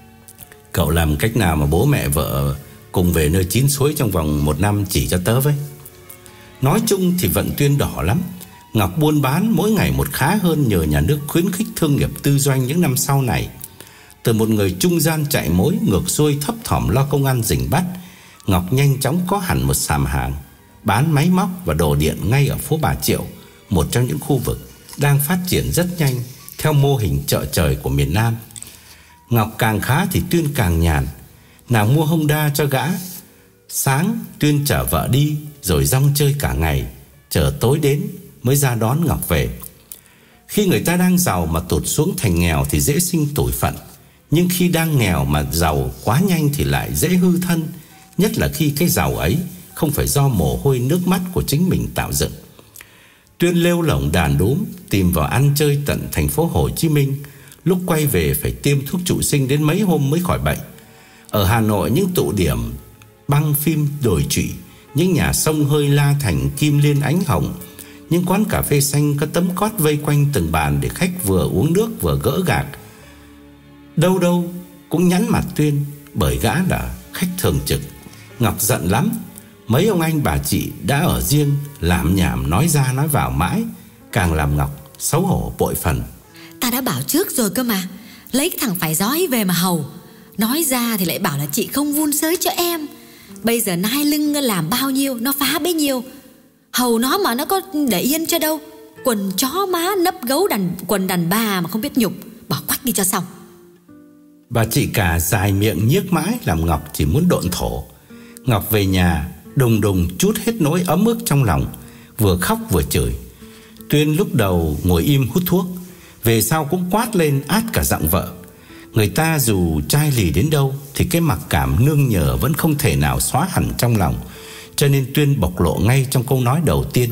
Cậu làm cách nào mà bố mẹ vợ cùng về nơi chín suối trong vòng một năm chỉ cho tớ với. Nói chung thì vận Tuyên đỏ lắm. Ngọc buôn bán mỗi ngày một khá hơn nhờ nhà nước khuyến khích thương nghiệp tư doanh những năm sau này. Từ một người trung gian chạy mối ngược xuôi thấp thỏm lo công ăn rình bắt, Ngọc nhanh chóng có hẳn một sạp hàng bán máy móc và đồ điện ngay ở phố Bà Triệu, một trong những khu vực đang phát triển rất nhanh theo mô hình chợ trời của miền Nam. Ngọc càng khá thì Tuyên càng nhàn. Nàng mua Honda cho gã. Sáng Tuyên chở vợ đi rồi rong chơi cả ngày, chờ tối đến mới ra đón Ngọc về. Khi người ta đang giàu mà tụt xuống thành nghèo thì dễ sinh tủi phận, nhưng khi đang nghèo mà giàu quá nhanh thì lại dễ hư thân, nhất là khi cái giàu ấy không phải do mồ hôi nước mắt của chính mình tạo dựng. Tuyên lêu lổng đàn đúm tìm vào ăn chơi tận thành phố Hồ Chí Minh. Lúc quay về phải tiêm thuốc trụ sinh đến mấy hôm mới khỏi bệnh. Ở Hà Nội, những tụ điểm băng phim đồi trụy, những nhà sông hơi La Thành, Kim Liên, Ánh Hồng, những quán cà phê xanh có tấm cót vây quanh từng bàn để khách vừa uống nước vừa gỡ gạc. Đâu đâu cũng nhắn mặt Tuyên, bởi gã là khách thường trực. Ngọc giận lắm. Mấy ông anh bà chị đã ở riêng, làm nhảm nói ra nói vào mãi, càng làm Ngọc xấu hổ bội phần. Ta đã bảo trước rồi cơ mà, lấy cái thằng phải giói về mà hầu. Nói ra thì lại bảo là chị không vun sới cho em. Bây giờ nai lưng làm bao nhiêu nó phá bấy nhiêu. Hầu nó mà nó có để yên cho đâu. Quần chó má nấp gấu đàn, quần đàn bà mà không biết nhục, bỏ quách đi cho xong. Bà chị cả dài miệng nhiếc mãi làm Ngọc chỉ muốn độn thổ. Ngọc về nhà đùng đùng trút hết nỗi ấm ức trong lòng, vừa khóc vừa chửi. Tuyên lúc đầu ngồi im hút thuốc, về sau cũng quát lên át cả giọng vợ. Người ta dù chai lì đến đâu thì cái mặc cảm nương nhờ vẫn không thể nào xóa hẳn trong lòng. Cho nên Tuyên bộc lộ ngay trong câu nói đầu tiên: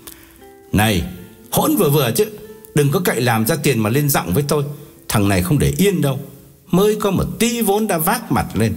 Này, hỗn vừa vừa chứ, đừng có cậy làm ra tiền mà lên giọng với tôi. Thằng này không để yên đâu, mới có một tí vốn đã vác mặt lên.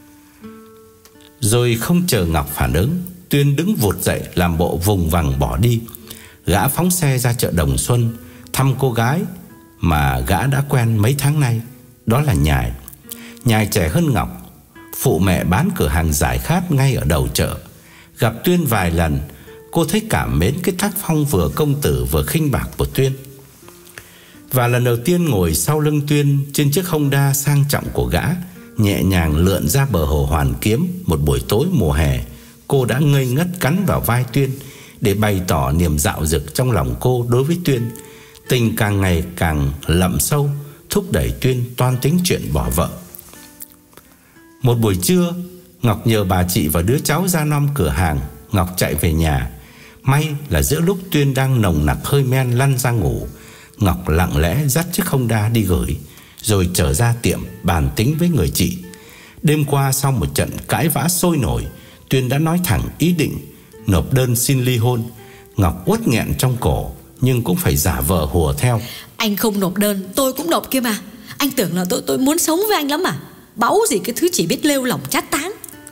Rồi không chờ Ngọc phản ứng, Tuyên đứng vụt dậy làm bộ vùng vằng bỏ đi. Gã phóng xe ra chợ Đồng Xuân thăm cô gái mà gã đã quen mấy tháng nay, đó là Nhài. Nhài trẻ hơn Ngọc, phụ mẹ bán cửa hàng giải khát ngay ở đầu chợ. Gặp Tuyên vài lần, cô thấy cảm mến cái tác phong vừa công tử vừa khinh bạc của Tuyên. Và lần đầu tiên ngồi sau lưng Tuyên trên chiếc Honda sang trọng của gã, nhẹ nhàng lượn ra bờ hồ Hoàn Kiếm một buổi tối mùa hè, cô đã ngây ngất cắn vào vai Tuyên để bày tỏ niềm dạo dực trong lòng cô đối với Tuyên. Tình càng ngày càng lậm sâu, thúc đẩy Tuyên toan tính chuyện bỏ vợ. Một buổi trưa, Ngọc nhờ bà chị và đứa cháu ra nom cửa hàng. Ngọc chạy về nhà. May là giữa lúc Tuyên đang nồng nặc hơi men lăn ra ngủ, Ngọc lặng lẽ dắt chiếc Honda đi gửi. rồi trở ra tiệm bàn tính với người chị. Đêm qua sau một trận cãi vã sôi nổi, Tuyên đã nói thẳng ý định nộp đơn xin ly hôn. Ngọc uất nghẹn trong cổ nhưng cũng phải giả vờ hùa theo. Anh không nộp đơn, tôi cũng nộp kia mà. Anh tưởng là tôi tôi muốn sống với anh lắm à? Báu gì cái thứ chỉ biết lêu lỏng chát táng.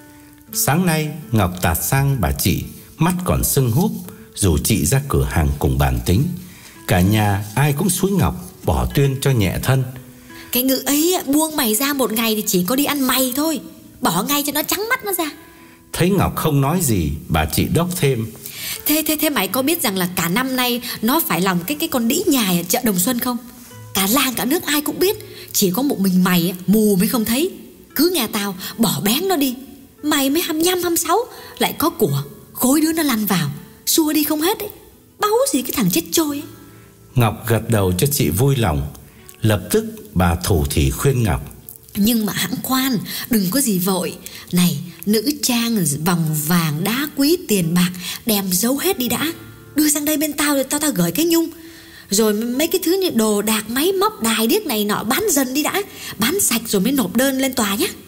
Sáng nay Ngọc tạt sang bà chị, mắt còn sưng húp, rủ chị ra cửa hàng cùng bàn tính. Cả nhà ai cũng xúi Ngọc bỏ Tuyên cho nhẹ thân. Cái ngữ ấy buông mày ra một ngày thì chỉ có đi ăn mày thôi, bỏ ngay cho nó trắng mắt nó ra. Thấy Ngọc không nói gì, bà chị đốc thêm. Thế thế thế mày có biết rằng là cả năm nay nó phải lòng cái cái con đĩ nhài ở chợ Đồng Xuân không? Cả làng cả nước ai cũng biết, chỉ có một mình mày mù mới không thấy. Cứ nghe tao bỏ bén nó đi. Mày mới hăm nhăm hăm sáu, lại có của, khối đứa nó lăn vào, xua đi không hết ấy. Báu gì cái thằng chết trôi ấy. Ngọc gật đầu cho chị vui lòng. Lập tức bà thủ thỉ khuyên Ngọc. Nhưng mà hãng khoan, đừng có gì vội. Này, nữ trang, vòng vàng, đá quý, tiền bạc đem giấu hết đi đã. Đưa sang đây bên tao rồi tao tao gửi cái nhung. Rồi mấy cái thứ như đồ đạc, máy móc, đài điếc này nọ bán dần đi đã. Bán sạch rồi mới nộp đơn lên tòa nhé.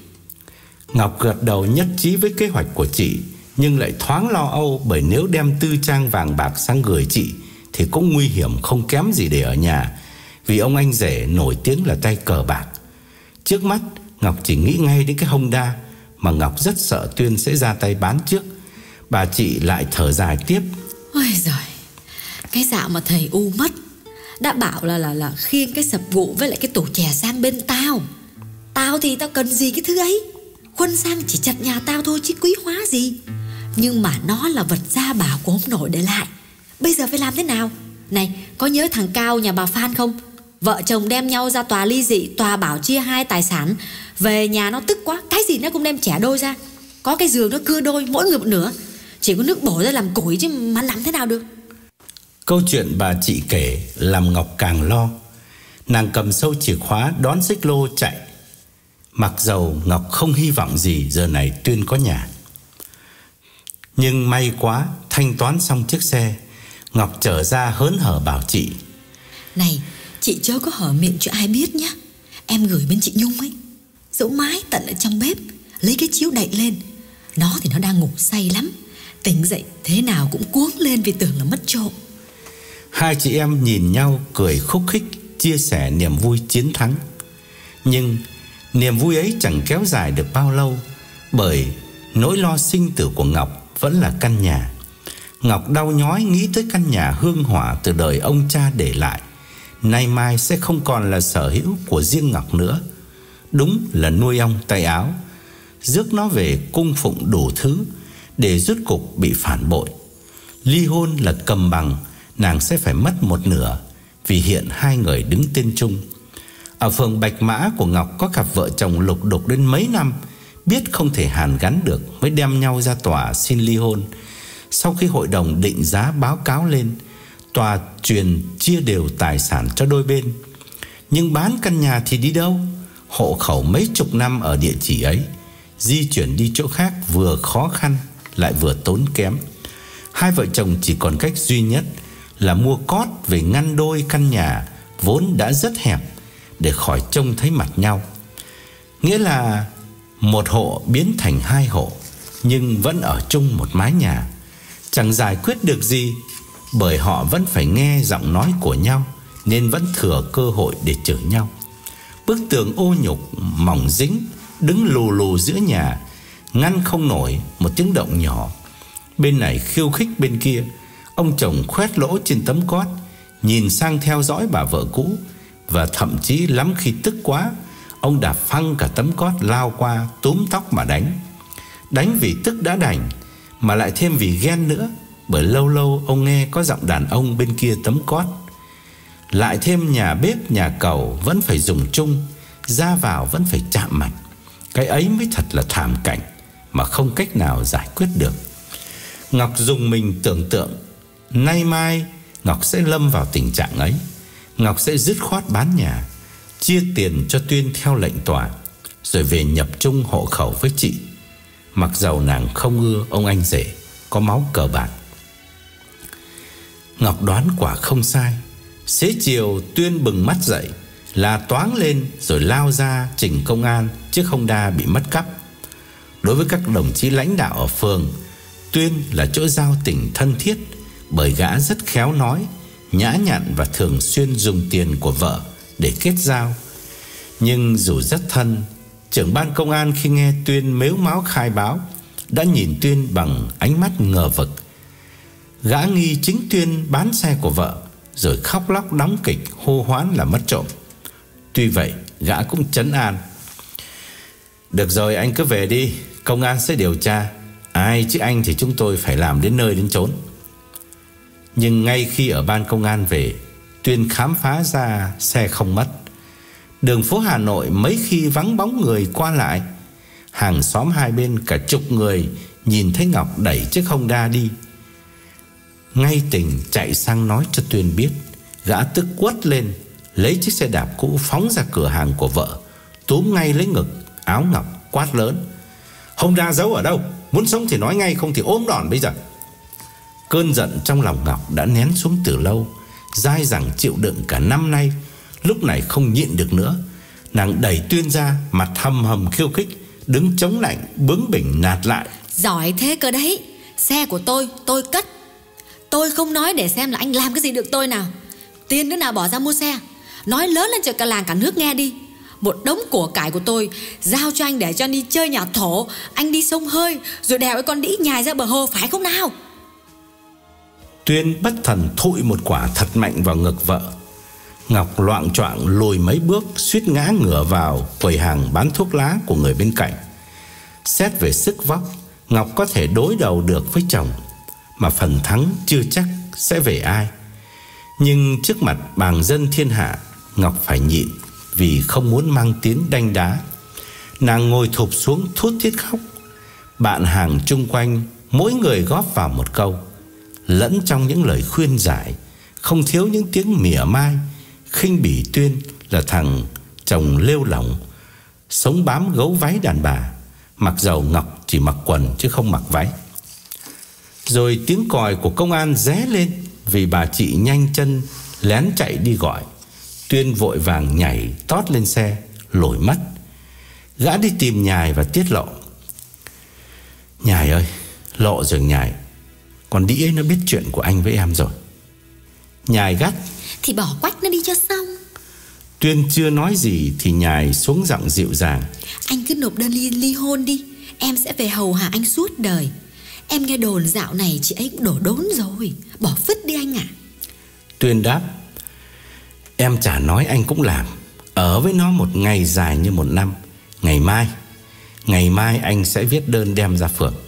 Ngọc gật đầu nhất trí với kế hoạch của chị, nhưng lại thoáng lo âu, bởi nếu đem tư trang vàng bạc sang gửi chị thì cũng nguy hiểm không kém gì để ở nhà, vì ông anh rể nổi tiếng là tay cờ bạc. Trước mắt Ngọc chỉ nghĩ ngay đến cái Honda mà Ngọc rất sợ Tuyên sẽ ra tay bán trước. Bà chị lại thở dài tiếp. Ôi giời, cái dạo mà thầy U mất, đã bảo là là là khiêng cái sập gụ với lại cái tủ chè sang bên tao. Tao thì tao cần gì cái thứ ấy, khuân sang chỉ chặt nhà tao thôi chứ quý hóa gì. Nhưng mà nó là vật gia bảo của ông nội để lại. Bây giờ phải làm thế nào? Này, có nhớ thằng Cao nhà bà Phan không? Vợ chồng đem nhau ra tòa ly dị, tòa bảo chia hai tài sản. Về nhà nó tức quá, cái gì nó cũng đem chẻ đôi ra. Có cái giường nó cưa đôi, mỗi người một nửa. Chỉ có nước bổ ra làm củi chứ mà làm thế nào được. Câu chuyện bà chị kể làm Ngọc càng lo. Nàng cầm sâu chìa khóa đón xích lô chạy. Mặc dầu Ngọc không hy vọng gì giờ này Tuyên có nhà. Nhưng may quá, thanh toán xong chiếc xe, Ngọc trở ra hớn hở bảo chị. Này, chị chớ có hở miệng cho ai biết nhá. Em gửi bên chị Nhung ấy, giấu mái tận ở trong bếp, lấy cái chiếu đậy lên. Nó thì nó đang ngủ say lắm, tỉnh dậy thế nào cũng cuống lên vì tưởng là mất trộm. Hai chị em nhìn nhau cười khúc khích, chia sẻ niềm vui chiến thắng. Nhưng niềm vui ấy chẳng kéo dài được bao lâu, bởi nỗi lo sinh tử của Ngọc vẫn là căn nhà. Ngọc đau nhói nghĩ tới căn nhà hương hỏa từ đời ông cha để lại, nay mai sẽ không còn là sở hữu của riêng Ngọc nữa. Đúng là nuôi ong tay áo, rước nó về cung phụng đủ thứ, để rốt cục bị phản bội. Ly hôn là cầm bằng, nàng sẽ phải mất một nửa, vì hiện hai người đứng tên chung. Ở phường Bạch Mã của Ngọc có cặp vợ chồng lục đục đến mấy năm, biết không thể hàn gắn được mới đem nhau ra tòa xin ly hôn. Sau khi hội đồng định giá báo cáo lên, tòa truyền chia đều tài sản cho đôi bên. Nhưng bán căn nhà thì đi đâu? Hộ khẩu mấy chục năm ở địa chỉ ấy, di chuyển đi chỗ khác vừa khó khăn lại vừa tốn kém. Hai vợ chồng chỉ còn cách duy nhất là mua cót về ngăn đôi căn nhà vốn đã rất hẹp, để khỏi trông thấy mặt nhau. Nghĩa là một hộ biến thành hai hộ, nhưng vẫn ở chung một mái nhà. Chẳng giải quyết được gì, bởi họ vẫn phải nghe giọng nói của nhau, nên vẫn thừa cơ hội để chửi nhau. Bức tường ô nhục mỏng dính đứng lù lù giữa nhà, ngăn không nổi một tiếng động nhỏ. Bên này khiêu khích bên kia. Ông chồng khoét lỗ trên tấm cót, nhìn sang theo dõi bà vợ cũ. Và thậm chí lắm khi tức quá, ông đạp phăng cả tấm cót lao qua, túm tóc mà đánh. Đánh vì tức đã đành, mà lại thêm vì ghen nữa, bởi lâu lâu ông nghe có giọng đàn ông bên kia tấm cót. Lại thêm nhà bếp nhà cầu vẫn phải dùng chung, ra vào vẫn phải chạm mặt. Cái ấy mới thật là thảm cảnh mà không cách nào giải quyết được. Ngọc dùng mình tưởng tượng, nay mai Ngọc sẽ lâm vào tình trạng ấy. Ngọc sẽ dứt khoát bán nhà, chia tiền cho Tuyên theo lệnh tòa, rồi về nhập chung hộ khẩu với chị. Mặc dầu nàng không ưa ông anh rể có máu cờ bạc. Ngọc đoán quả không sai. Xế chiều Tuyên bừng mắt dậy, la toáng lên rồi lao ra trình công an chiếc Honda bị mất cắp. Đối với các đồng chí lãnh đạo ở phường, Tuyên là chỗ giao tình thân thiết, bởi gã rất khéo nói, nhã nhặn và thường xuyên dùng tiền của vợ để kết giao. Nhưng dù rất thân, trưởng ban công an khi nghe Tuyên mếu máo khai báo đã nhìn Tuyên bằng ánh mắt ngờ vực. Gã nghi chính Tuyên bán xe của vợ, rồi khóc lóc đóng kịch hô hoán là mất trộm. Tuy vậy gã cũng trấn an: "Được rồi, anh cứ về đi, công an sẽ điều tra. Ai chứ anh thì chúng tôi phải làm đến nơi đến chốn." Nhưng ngay khi ở ban công an về, Tuyên khám phá ra xe không mất. Đường phố Hà Nội mấy khi vắng bóng người qua lại. Hàng xóm hai bên cả chục người nhìn thấy Ngọc đẩy chiếc Honda đi. Ngay tình chạy sang nói cho Tuyên biết. Gã tức quất lên, lấy chiếc xe đạp cũ phóng ra cửa hàng của vợ, túm ngay lấy ngực áo Ngọc, quát lớn: "Honda giấu ở đâu? Muốn sống thì nói ngay, không thì ôm đòn bây giờ." Cơn giận trong lòng Ngọc đã nén xuống từ lâu, dai dẳng chịu đựng cả năm nay. Lúc này không nhịn được nữa, nàng đẩy Tuyên ra, mặt hầm hầm khiêu khích, đứng chống lạnh bướng bỉnh nạt lại: "Giỏi thế cơ đấy, xe của tôi, tôi cất. Tôi không nói để xem là anh làm cái gì được tôi nào. Tiền đứa nào bỏ ra mua xe, nói lớn lên cho cả làng cả nước nghe đi. Một đống của cải của tôi giao cho anh để cho anh đi chơi nhà thổ, anh đi sông hơi, rồi đèo cái con đĩ nhài ra bờ hồ, phải không nào?" Tuyên bất thần thụi một quả thật mạnh vào ngực vợ. Ngọc loạng choạng lùi mấy bước, suýt ngã ngửa vào quầy hàng bán thuốc lá của người bên cạnh. Xét về sức vóc, Ngọc có thể đối đầu được với chồng, mà phần thắng chưa chắc sẽ về ai. Nhưng trước mặt bàng dân thiên hạ, Ngọc phải nhịn, vì không muốn mang tiếng đanh đá. Nàng ngồi thụp xuống thút thít khóc. Bạn hàng chung quanh mỗi người góp vào một câu. Lẫn trong những lời khuyên giải, không thiếu những tiếng mỉa mai, khinh bỉ Tuyên là thằng chồng lêu lỏng, sống bám gấu váy đàn bà, mặc dầu Ngọc chỉ mặc quần chứ không mặc váy. Rồi tiếng còi của công an ré lên, vì bà chị nhanh chân lén chạy đi gọi. Tuyên vội vàng nhảy tót lên xe, lủi mất. Gã đi tìm Nhài và tiết lộ: "Nhài ơi, lộ rồi Nhài, còn đĩ ấy nó biết chuyện của anh với em rồi." Nhài gắt: "Thì bỏ quách nó đi cho xong." Tuyên chưa nói gì thì Nhài xuống giọng dịu dàng: "Anh cứ nộp đơn ly, ly hôn đi, em sẽ về hầu hạ anh suốt đời. Em nghe đồn dạo này chị ấy cũng đổ đốn rồi, bỏ phứt đi anh ạ." Tuyên đáp: "Em chả nói anh cũng làm. Ở với nó một ngày dài như một năm. Ngày mai Ngày mai anh sẽ viết đơn đem ra phường."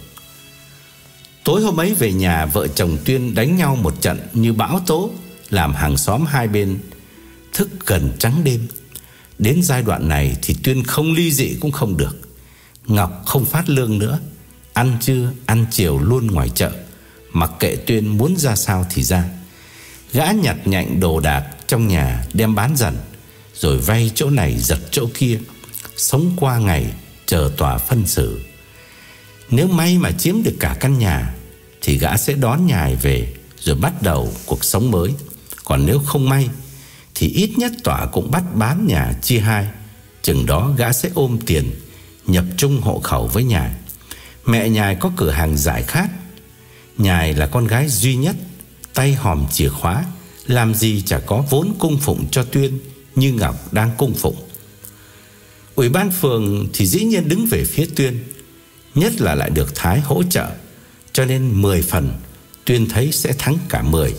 Tối hôm ấy về nhà, vợ chồng Tuyên đánh nhau một trận như bão tố, làm hàng xóm hai bên thức gần trắng đêm. Đến giai đoạn này thì Tuyên không ly dị cũng không được. Ngọc không phát lương nữa, ăn trưa ăn chiều luôn ngoài chợ, mặc kệ Tuyên muốn ra sao thì ra. Gã nhặt nhạnh đồ đạc trong nhà đem bán dần, rồi vay chỗ này giật chỗ kia, sống qua ngày chờ tòa phân xử. Nếu may mà chiếm được cả căn nhà thì gã sẽ đón Nhài về rồi bắt đầu cuộc sống mới. Còn nếu không may thì ít nhất tòa cũng bắt bán nhà chia hai. Chừng đó gã sẽ ôm tiền nhập chung hộ khẩu với Nhài. Mẹ Nhài có cửa hàng giải khát. Nhài là con gái duy nhất, tay hòm chìa khóa, làm gì chả có vốn cung phụng cho Tuyên như Ngọc đang cung phụng. Ủy ban phường thì dĩ nhiên đứng về phía Tuyên, nhất là lại được Thái hỗ trợ, cho nên mười phần Tuyên thấy sẽ thắng cả mười.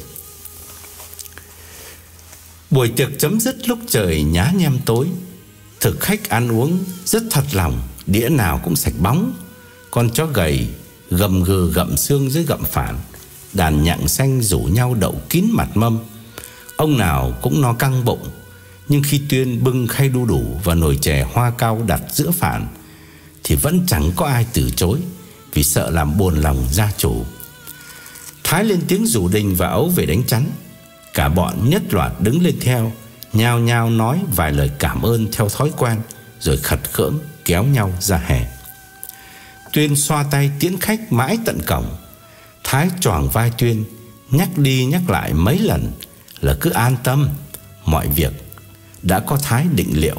Buổi tiệc chấm dứt lúc trời nhá nhem tối. Thực khách ăn uống rất thật lòng, đĩa nào cũng sạch bóng. Con chó gầy gầm gừ gặm xương dưới gặm phản. Đàn nhặng xanh rủ nhau đậu kín mặt mâm. Ông nào cũng no căng bụng. Nhưng khi Tuyên bưng khay đu đủ và nồi chè hoa cau đặt giữa phản thì vẫn chẳng có ai từ chối, vì sợ làm buồn lòng gia chủ. Thái lên tiếng rủ Đình và Ấu về đánh chắn. Cả bọn nhất loạt đứng lên theo, nhao nhao nói vài lời cảm ơn theo thói quen, rồi khật khỡm kéo nhau ra hè. Tuyên xoa tay tiễn khách mãi tận cổng. Thái choàng vai Tuyên, nhắc đi nhắc lại mấy lần là cứ an tâm, mọi việc đã có thái định liệu.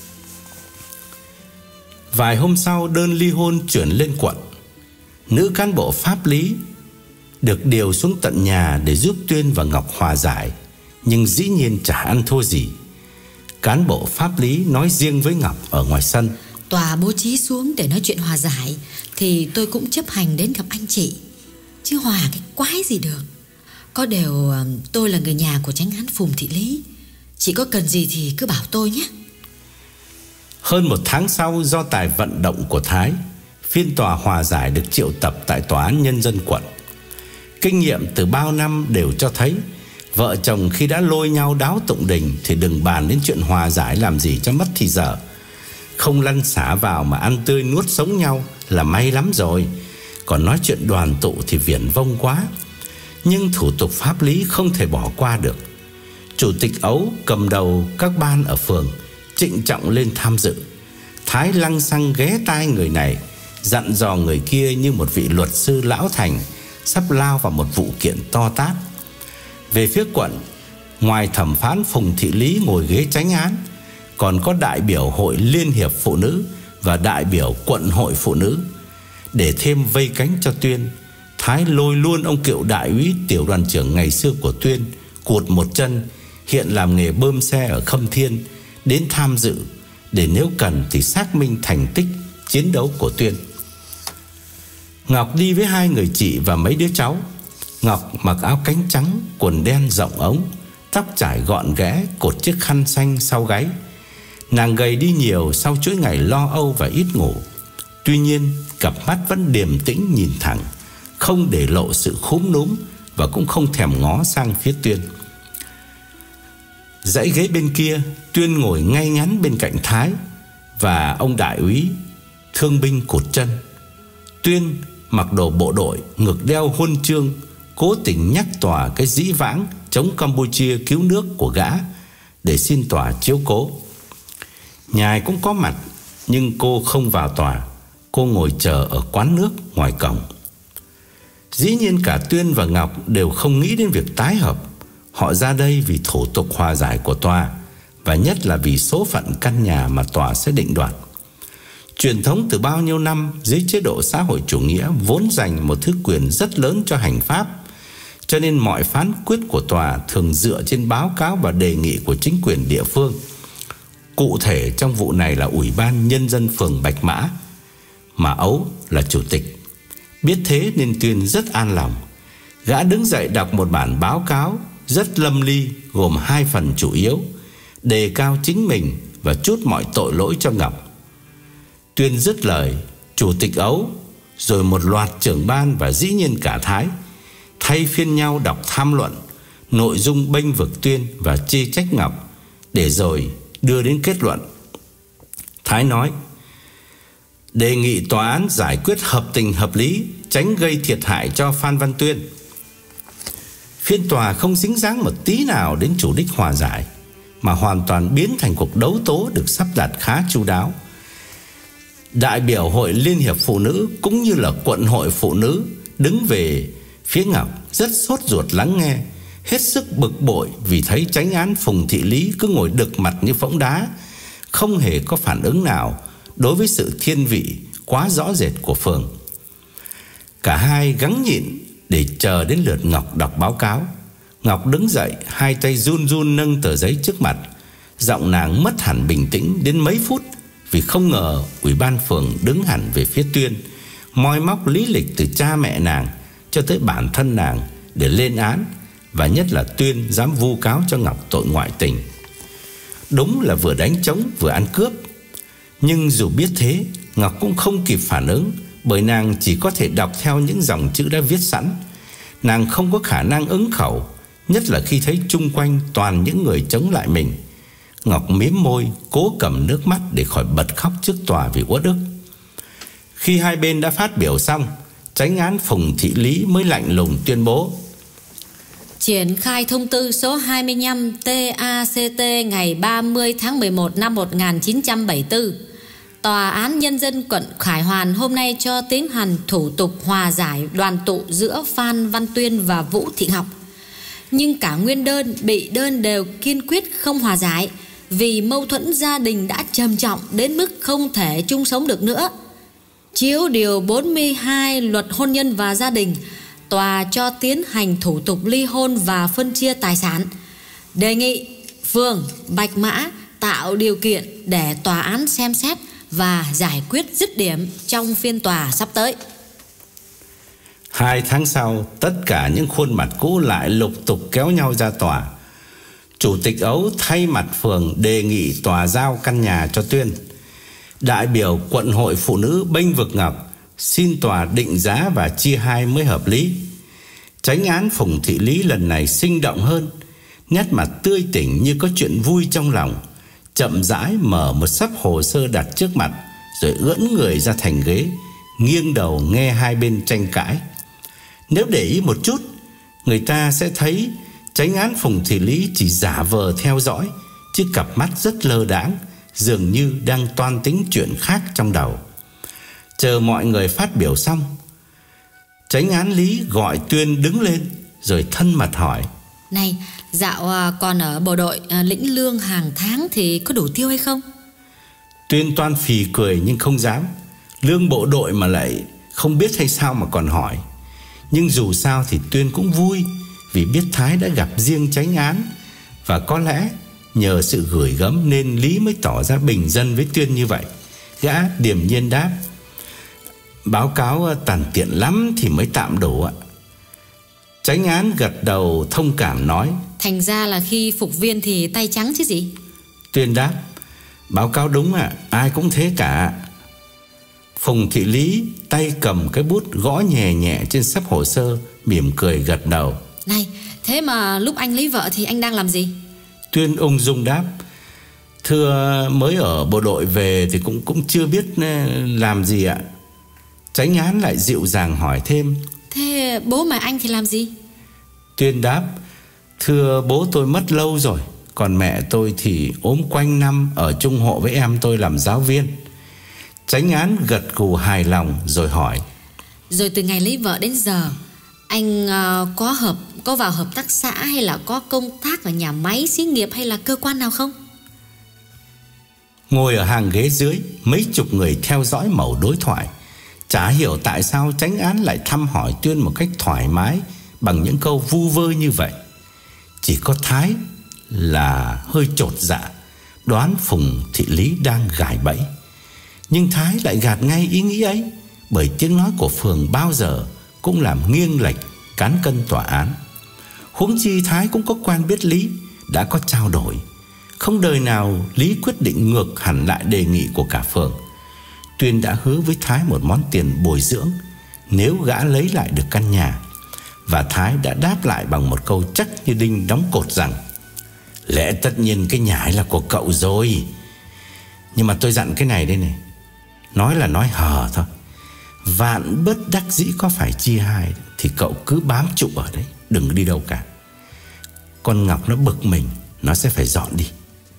Vài hôm sau, đơn ly hôn chuyển lên quận. Nữ cán bộ pháp lý được điều xuống tận nhà để giúp Tuyên và Ngọc hòa giải, nhưng dĩ nhiên chả ăn thua gì. Cán bộ pháp lý nói riêng với Ngọc ở ngoài sân: Tòa bố trí xuống để nói chuyện hòa giải thì tôi cũng chấp hành đến gặp anh chị, chứ hòa cái quái gì được. Có điều tôi là người nhà của chánh án Phùng Thị Lý, chị có cần gì thì cứ bảo tôi nhé. Hơn một tháng sau, do tài vận động của Thái, phiên tòa hòa giải được triệu tập tại Tòa án Nhân dân quận. Kinh nghiệm từ bao năm đều cho thấy, vợ chồng khi đã lôi nhau đáo tụng đình thì đừng bàn đến chuyện hòa giải làm gì cho mất thì giờ. Không lăn xả vào mà ăn tươi nuốt sống nhau là may lắm rồi. Còn nói chuyện đoàn tụ thì viển vông quá. Nhưng thủ tục pháp lý không thể bỏ qua được. Chủ tịch Ấu cầm đầu các ban ở phường trịnh trọng lên tham dự. Thái lăng xăng ghé tai người này, dặn dò người kia như một vị luật sư lão thành sắp lao vào một vụ kiện to tát. Về phía quận, ngoài thẩm phán Phùng Thị Lý ngồi ghế chánh án, còn có đại biểu Hội Liên hiệp Phụ nữ và đại biểu Quận Hội Phụ nữ. Để thêm vây cánh cho Tuyên, Thái lôi luôn ông cựu đại úy tiểu đoàn trưởng ngày xưa của Tuyên, cụt một chân, hiện làm nghề bơm xe ở Khâm Thiên, đến tham dự, để nếu cần thì xác minh thành tích chiến đấu của Tuyên. Ngọc đi với hai người chị và mấy đứa cháu. Ngọc mặc áo cánh trắng, quần đen rộng ống, tóc trải gọn ghẽ, cột chiếc khăn xanh sau gáy. Nàng gầy đi nhiều sau chuỗi ngày lo âu và ít ngủ. Tuy nhiên, cặp mắt vẫn điềm tĩnh nhìn thẳng, không để lộ sự khúm núm và cũng không thèm ngó sang phía Tuyên. Dãy ghế bên kia, Tuyên ngồi ngay ngắn bên cạnh Thái và ông đại úy thương binh cụt chân. Tuyên mặc đồ bộ đội, ngực đeo huân chương, cố tình nhắc tòa cái dĩ vãng chống Campuchia cứu nước của gã để xin tòa chiếu cố. Nhài cũng có mặt, nhưng cô không vào tòa. Cô ngồi chờ ở quán nước ngoài cổng. Dĩ nhiên cả Tuyên và Ngọc đều không nghĩ đến việc tái hợp. Họ ra đây vì thủ tục hòa giải của tòa, và nhất là vì số phận căn nhà mà tòa sẽ định đoạt. Truyền thống từ bao nhiêu năm dưới chế độ xã hội chủ nghĩa vốn dành một thứ quyền rất lớn cho hành pháp, cho nên mọi phán quyết của tòa thường dựa trên báo cáo và đề nghị của chính quyền địa phương. Cụ thể trong vụ này là Ủy ban Nhân dân phường Bạch Mã, mà Ấu là chủ tịch. Biết thế nên Tuyên rất an lòng. Gã đứng dậy đọc một bản báo cáo rất lâm ly, gồm hai phần chủ yếu: đề cao chính mình và trút mọi tội lỗi cho Ngọc. Tuyên dứt lời, chủ tịch Ấu, rồi một loạt trưởng ban và dĩ nhiên cả Thái thay phiên nhau đọc tham luận, nội dung bênh vực Tuyên và chê trách Ngọc, để rồi đưa đến kết luận. Thái nói: đề nghị tòa án giải quyết hợp tình hợp lý, tránh gây thiệt hại cho Phan Văn Tuyên. Phiên tòa không dính dáng một tí nào đến chủ đích hòa giải, mà hoàn toàn biến thành cuộc đấu tố được sắp đặt khá chu đáo. Đại biểu Hội Liên hiệp Phụ nữ cũng như là Quận Hội Phụ nữ đứng về phía Ngọc rất sốt ruột lắng nghe, hết sức bực bội vì thấy chánh án Phùng Thị Lý cứ ngồi đực mặt như phỗng đá, không hề có phản ứng nào đối với sự thiên vị quá rõ rệt của phường. Cả hai gắng nhịn để chờ đến lượt Ngọc đọc báo cáo. Ngọc đứng dậy, hai tay run run nâng tờ giấy trước mặt. Giọng nàng mất hẳn bình tĩnh đến mấy phút, vì không ngờ Ủy ban phường đứng hẳn về phía Tuyên, moi móc lý lịch từ cha mẹ nàng cho tới bản thân nàng để lên án, và nhất là Tuyên dám vu cáo cho Ngọc tội ngoại tình. Đúng là vừa đánh trống vừa ăn cướp. Nhưng dù biết thế, Ngọc cũng không kịp phản ứng, bởi nàng chỉ có thể đọc theo những dòng chữ đã viết sẵn. Nàng không có khả năng ứng khẩu, nhất là khi thấy chung quanh toàn những người chống lại mình. Ngọc mím môi, cố cầm nước mắt để khỏi bật khóc trước tòa vì uất ức. Khi hai bên đã phát biểu xong, chánh án Phùng Thị Lý mới lạnh lùng tuyên bố: triển khai thông tư số hai mươi lăm T A C T ngày ba mươi tháng mười một năm một nghìn chín trăm bảy mươi tư, Tòa án Nhân dân quận Khải Hoàn hôm nay cho tiến hành thủ tục hòa giải đoàn tụ giữa Phan Văn Tuyên và Vũ Thị Ngọc. Nhưng cả nguyên đơn, bị đơn đều kiên quyết không hòa giải, vì mâu thuẫn gia đình đã trầm trọng đến mức không thể chung sống được nữa. Chiếu điều bốn mươi hai Luật Hôn nhân và Gia đình, tòa cho tiến hành thủ tục ly hôn và phân chia tài sản. Đề nghị phường Bạch Mã tạo điều kiện để tòa án xem xét và giải quyết dứt điểm trong phiên tòa sắp tới. Hai tháng sau, tất cả những khuôn mặt cũ lại lục tục kéo nhau ra tòa. Chủ tịch Ấu thay mặt phường đề nghị tòa giao căn nhà cho Tuyên. Đại biểu quận hội phụ nữ bênh vực Ngọc, xin tòa định giá và chia hai mới hợp lý. Chánh án Phùng Thị Lý lần này sinh động hơn, nét mặt tươi tỉnh như có chuyện vui trong lòng, chậm rãi mở một xấp hồ sơ đặt trước mặt, rồi ưỡn người ra thành ghế, nghiêng đầu nghe hai bên tranh cãi. Nếu để ý một chút, người ta sẽ thấy chánh án Phùng Thị Lý chỉ giả vờ theo dõi, chứ cặp mắt rất lơ đãng, dường như đang toan tính chuyện khác trong đầu. Chờ mọi người phát biểu xong, chánh án Lý gọi Tuyên đứng lên, rồi thân mật hỏi: Này, dạo còn ở bộ đội lĩnh lương hàng tháng thì có đủ tiêu hay không? Tuyên toan phì cười nhưng không dám. Lương bộ đội mà lại không biết hay sao mà còn hỏi. Nhưng dù sao thì Tuyên cũng vui, vì biết Thái đã gặp riêng chánh án, và có lẽ nhờ sự gửi gắm nên Lý mới tỏ ra bình dân với Tuyên như vậy. Gã điềm nhiên đáp: Báo cáo tàn tiện lắm thì mới tạm đủ ạ. Chánh án gật đầu thông cảm nói: Thành ra là khi phục viên thì tay trắng chứ gì. Tuyên đáp: Báo cáo đúng ạ, ai cũng thế cả. Phùng Thị Lý tay cầm cái bút gõ nhẹ nhẹ trên xấp hồ sơ, mỉm cười gật đầu. Này, thế mà lúc anh lấy vợ thì anh đang làm gì? Tuyên ung dung đáp: Thưa, mới ở bộ đội về thì cũng cũng chưa biết làm gì ạ. Chánh án lại dịu dàng hỏi thêm: Thế bố mẹ anh thì làm gì? Tuyên đáp: Thưa, bố tôi mất lâu rồi, còn mẹ tôi thì ốm quanh năm, ở chung hộ với em tôi làm giáo viên. Chánh án gật gù hài lòng rồi hỏi: Rồi từ ngày lấy vợ đến giờ, anh uh, có hợp có vào hợp tác xã hay là có công tác ở nhà máy, xí nghiệp hay là cơ quan nào không? Ngồi ở hàng ghế dưới, mấy chục người theo dõi mẩu đối thoại. Chả hiểu tại sao chánh án lại thăm hỏi Tuyên một cách thoải mái bằng những câu vu vơ như vậy. Chỉ có Thái là hơi chột dạ, đoán Phùng Thị Lý đang gài bẫy. Nhưng Thái lại gạt ngay ý nghĩ ấy, bởi tiếng nói của phường bao giờ cũng làm nghiêng lệch cán cân tòa án. Huống chi Thái cũng có quen biết Lý, đã có trao đổi. Không đời nào Lý quyết định ngược hẳn lại đề nghị của cả phường. Tuyên đã hứa với Thái một món tiền bồi dưỡng nếu gã lấy lại được căn nhà, và Thái đã đáp lại bằng một câu chắc như đinh đóng cột rằng: Lẽ tất nhiên cái nhà ấy là của cậu rồi, nhưng mà tôi dặn cái này đây này, nói là nói hờ thôi, vạn bất đắc dĩ có phải chia hai thì cậu cứ bám trụ ở đấy, đừng đi đâu cả. Con Ngọc nó bực mình, nó sẽ phải dọn đi.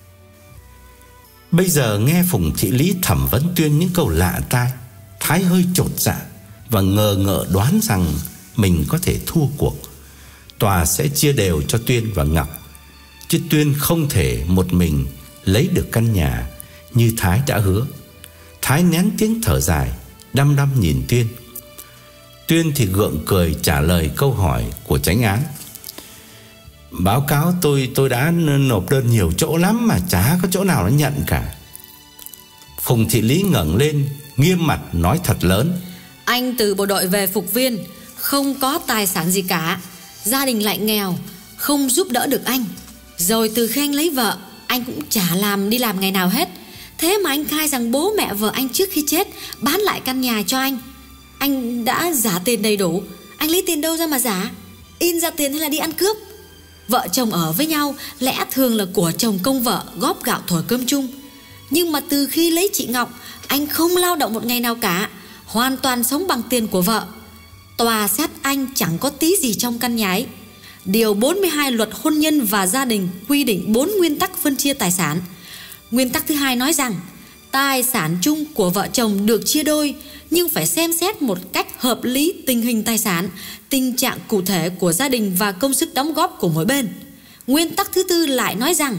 Bây giờ nghe Phùng Thị Lý thẩm vấn Tuyên những câu lạ tai, Thái hơi chột dạ và ngờ ngợ đoán rằng mình có thể thua cuộc. Tòa sẽ chia đều cho Tuyên và Ngọc, chứ Tuyên không thể một mình lấy được căn nhà như Thái đã hứa. Thái nén tiếng thở dài, đăm đăm nhìn Tuyên. Tuyên thì gượng cười trả lời câu hỏi của chánh án: Báo cáo tôi tôi đã nộp đơn nhiều chỗ lắm mà chả có chỗ nào nó nhận cả. Phùng Thị Lý ngẩng lên, nghiêm mặt nói thật lớn: Anh từ bộ đội về phục viên, không có tài sản gì cả, gia đình lại nghèo, không giúp đỡ được anh. Rồi từ khi anh lấy vợ, anh cũng chả làm đi làm ngày nào hết. Thế mà anh khai rằng bố mẹ vợ anh trước khi chết bán lại căn nhà cho anh. Anh đã giả tiền đầy đủ. Anh lấy tiền đâu ra mà giả? In ra tiền hay là đi ăn cướp? Vợ chồng ở với nhau lẽ thường là của chồng công vợ, góp gạo thổi cơm chung. Nhưng mà từ khi lấy chị Ngọc, anh không lao động một ngày nào cả, hoàn toàn sống bằng tiền của vợ. Tòa xét anh chẳng có tí gì trong căn nhà ấy. Điều bốn mươi hai Luật Hôn nhân và Gia đình quy định bốn nguyên tắc phân chia tài sản. Nguyên tắc thứ hai nói rằng tài sản chung của vợ chồng được chia đôi, nhưng phải xem xét một cách hợp lý tình hình tài sản, tình trạng cụ thể của gia đình và công sức đóng góp của mỗi bên. Nguyên tắc thứ tư lại nói rằng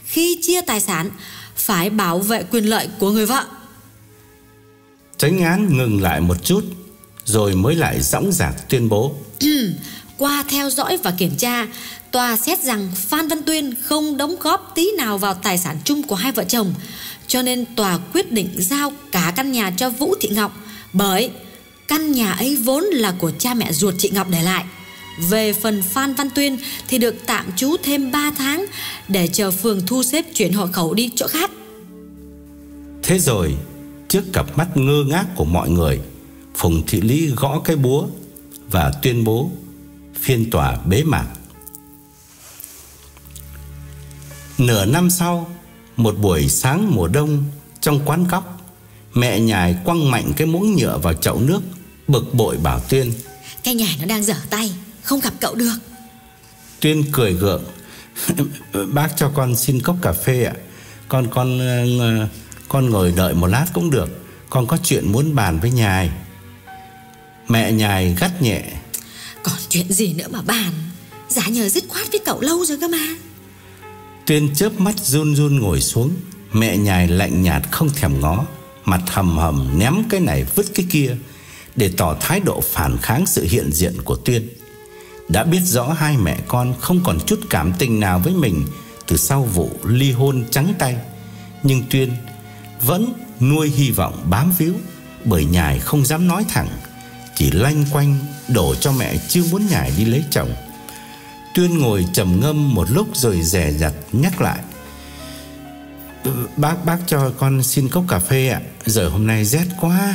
khi chia tài sản phải bảo vệ quyền lợi của người vợ. Chánh án ngừng lại một chút rồi mới lại dõng dạc tuyên bố. Qua theo dõi và kiểm tra, tòa xét rằng Phan Văn Tuyên không đóng góp tí nào vào tài sản chung của hai vợ chồng, cho nên tòa quyết định giao cả căn nhà cho Vũ Thị Ngọc, bởi căn nhà ấy vốn là của cha mẹ ruột chị Ngọc để lại. Về phần Phan Văn Tuyên thì được tạm trú thêm ba tháng để chờ phường thu xếp chuyển hộ khẩu đi chỗ khác. Thế rồi, trước cặp mắt ngơ ngác của mọi người, Phùng Thị Lý gõ cái búa và tuyên bố phiên tòa bế mạc. Nửa năm sau, một buổi sáng mùa đông trong quán cóc, mẹ Nhài quăng mạnh cái muỗng nhựa vào chậu nước, bực bội bảo Tuyên: Cái nhà nó đang dở tay, không gặp cậu được. Tuyên cười gượng: Bác cho con xin cốc cà phê ạ. Con con con ngồi đợi một lát cũng được, con có chuyện muốn bàn với Nhài. Mẹ Nhài gắt nhẹ: Còn chuyện gì nữa mà bàn, giả nhờ dứt khoát với cậu lâu rồi cơ mà. Tuyên chớp mắt run run ngồi xuống. Mẹ Nhài lạnh nhạt không thèm ngó, mặt hầm hầm ném cái này vứt cái kia để tỏ thái độ phản kháng sự hiện diện của Tuyên. Đã biết rõ hai mẹ con không còn chút cảm tình nào với mình từ sau vụ ly hôn trắng tay, nhưng Tuyên vẫn nuôi hy vọng bám víu, bởi Nhài không dám nói thẳng, chỉ loanh quanh đổ cho mẹ chưa muốn Nhài đi lấy chồng. Tuyên ngồi trầm ngâm một lúc rồi dè dặt nhắc lại: Bác bác cho con xin cốc cà phê ạ, giờ hôm nay rét quá.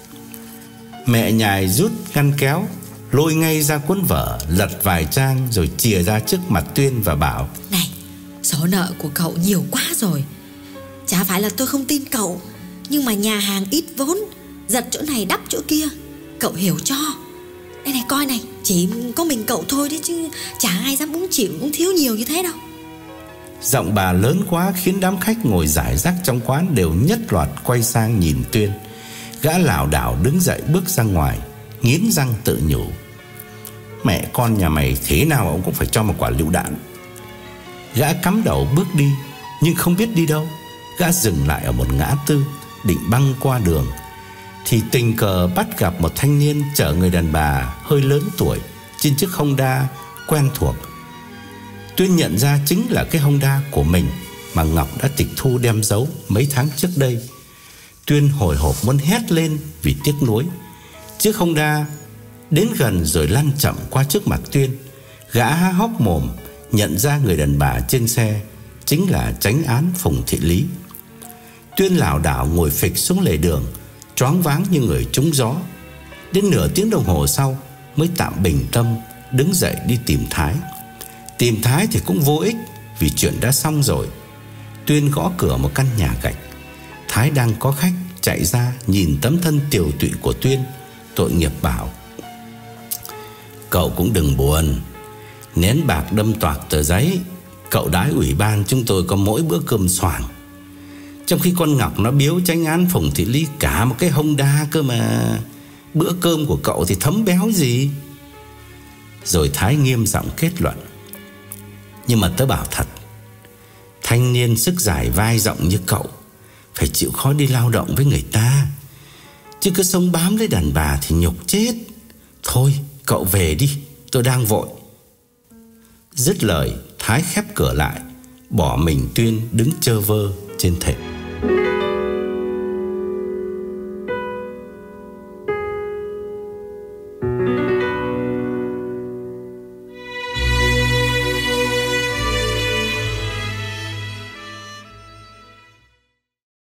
Mẹ Nhài rút ngăn kéo, lôi ngay ra cuốn vở, lật vài trang rồi chìa ra trước mặt Tuyên và bảo: Này, số nợ của cậu nhiều quá rồi. Chả phải là tôi không tin cậu, nhưng mà nhà hàng ít vốn, giật chỗ này đắp chỗ kia, cậu hiểu cho. Đây này coi này, chỉ có mình cậu thôi đấy chứ chả ai dám uống chịu uống thiếu nhiều như thế đâu. Giọng bà lớn quá khiến đám khách ngồi rải rác trong quán đều nhất loạt quay sang nhìn Tuyên. Gã lảo đảo đứng dậy bước ra ngoài, nghiến răng tự nhủ: Mẹ con nhà mày thế nào ông cũng phải cho một quả lựu đạn. Gã cắm đầu bước đi, nhưng không biết đi đâu. Gã dừng lại ở một ngã tư, định băng qua đường, thì tình cờ bắt gặp một thanh niên chở người đàn bà hơi lớn tuổi trên chiếc Honda quen thuộc. Tuyên nhận ra chính là cái Honda của mình mà Ngọc đã tịch thu đem giấu mấy tháng trước đây. Tuyên hồi hộp muốn hét lên vì tiếc nuối. Chiếc Honda đến gần rồi lăn chậm qua trước mặt Tuyên. Gã há hốc mồm nhận ra người đàn bà trên xe chính là chánh án Phùng Thị Lý. Tuyên lảo đảo ngồi phịch xuống lề đường, choáng váng như người trúng gió. Đến nửa tiếng đồng hồ sau mới tạm bình tâm, đứng dậy đi tìm Thái. Tìm Thái thì cũng vô ích, vì chuyện đã xong rồi. Tuyên gõ cửa một căn nhà gạch. Thái đang có khách, chạy ra nhìn tấm thân tiều tụy của Tuyên, tội nghiệp bảo: Cậu cũng đừng buồn, nén bạc đâm toạc tờ giấy, cậu đái ủy ban chúng tôi có mỗi bữa cơm xoàng. Trong khi con Ngọc nó biếu chánh án Phùng Thị Lý cả một cái Honda cơ mà, bữa cơm của cậu thì thấm béo gì. Rồi Thái nghiêm giọng kết luận: Nhưng mà tớ bảo thật, thanh niên sức dài vai rộng như cậu phải chịu khó đi lao động với người ta, chứ cứ sống bám lấy đàn bà thì nhục chết. Thôi cậu về đi, tôi đang vội. Dứt lời, Thái khép cửa lại, bỏ mình Tuyên đứng chơ vơ trên thềm.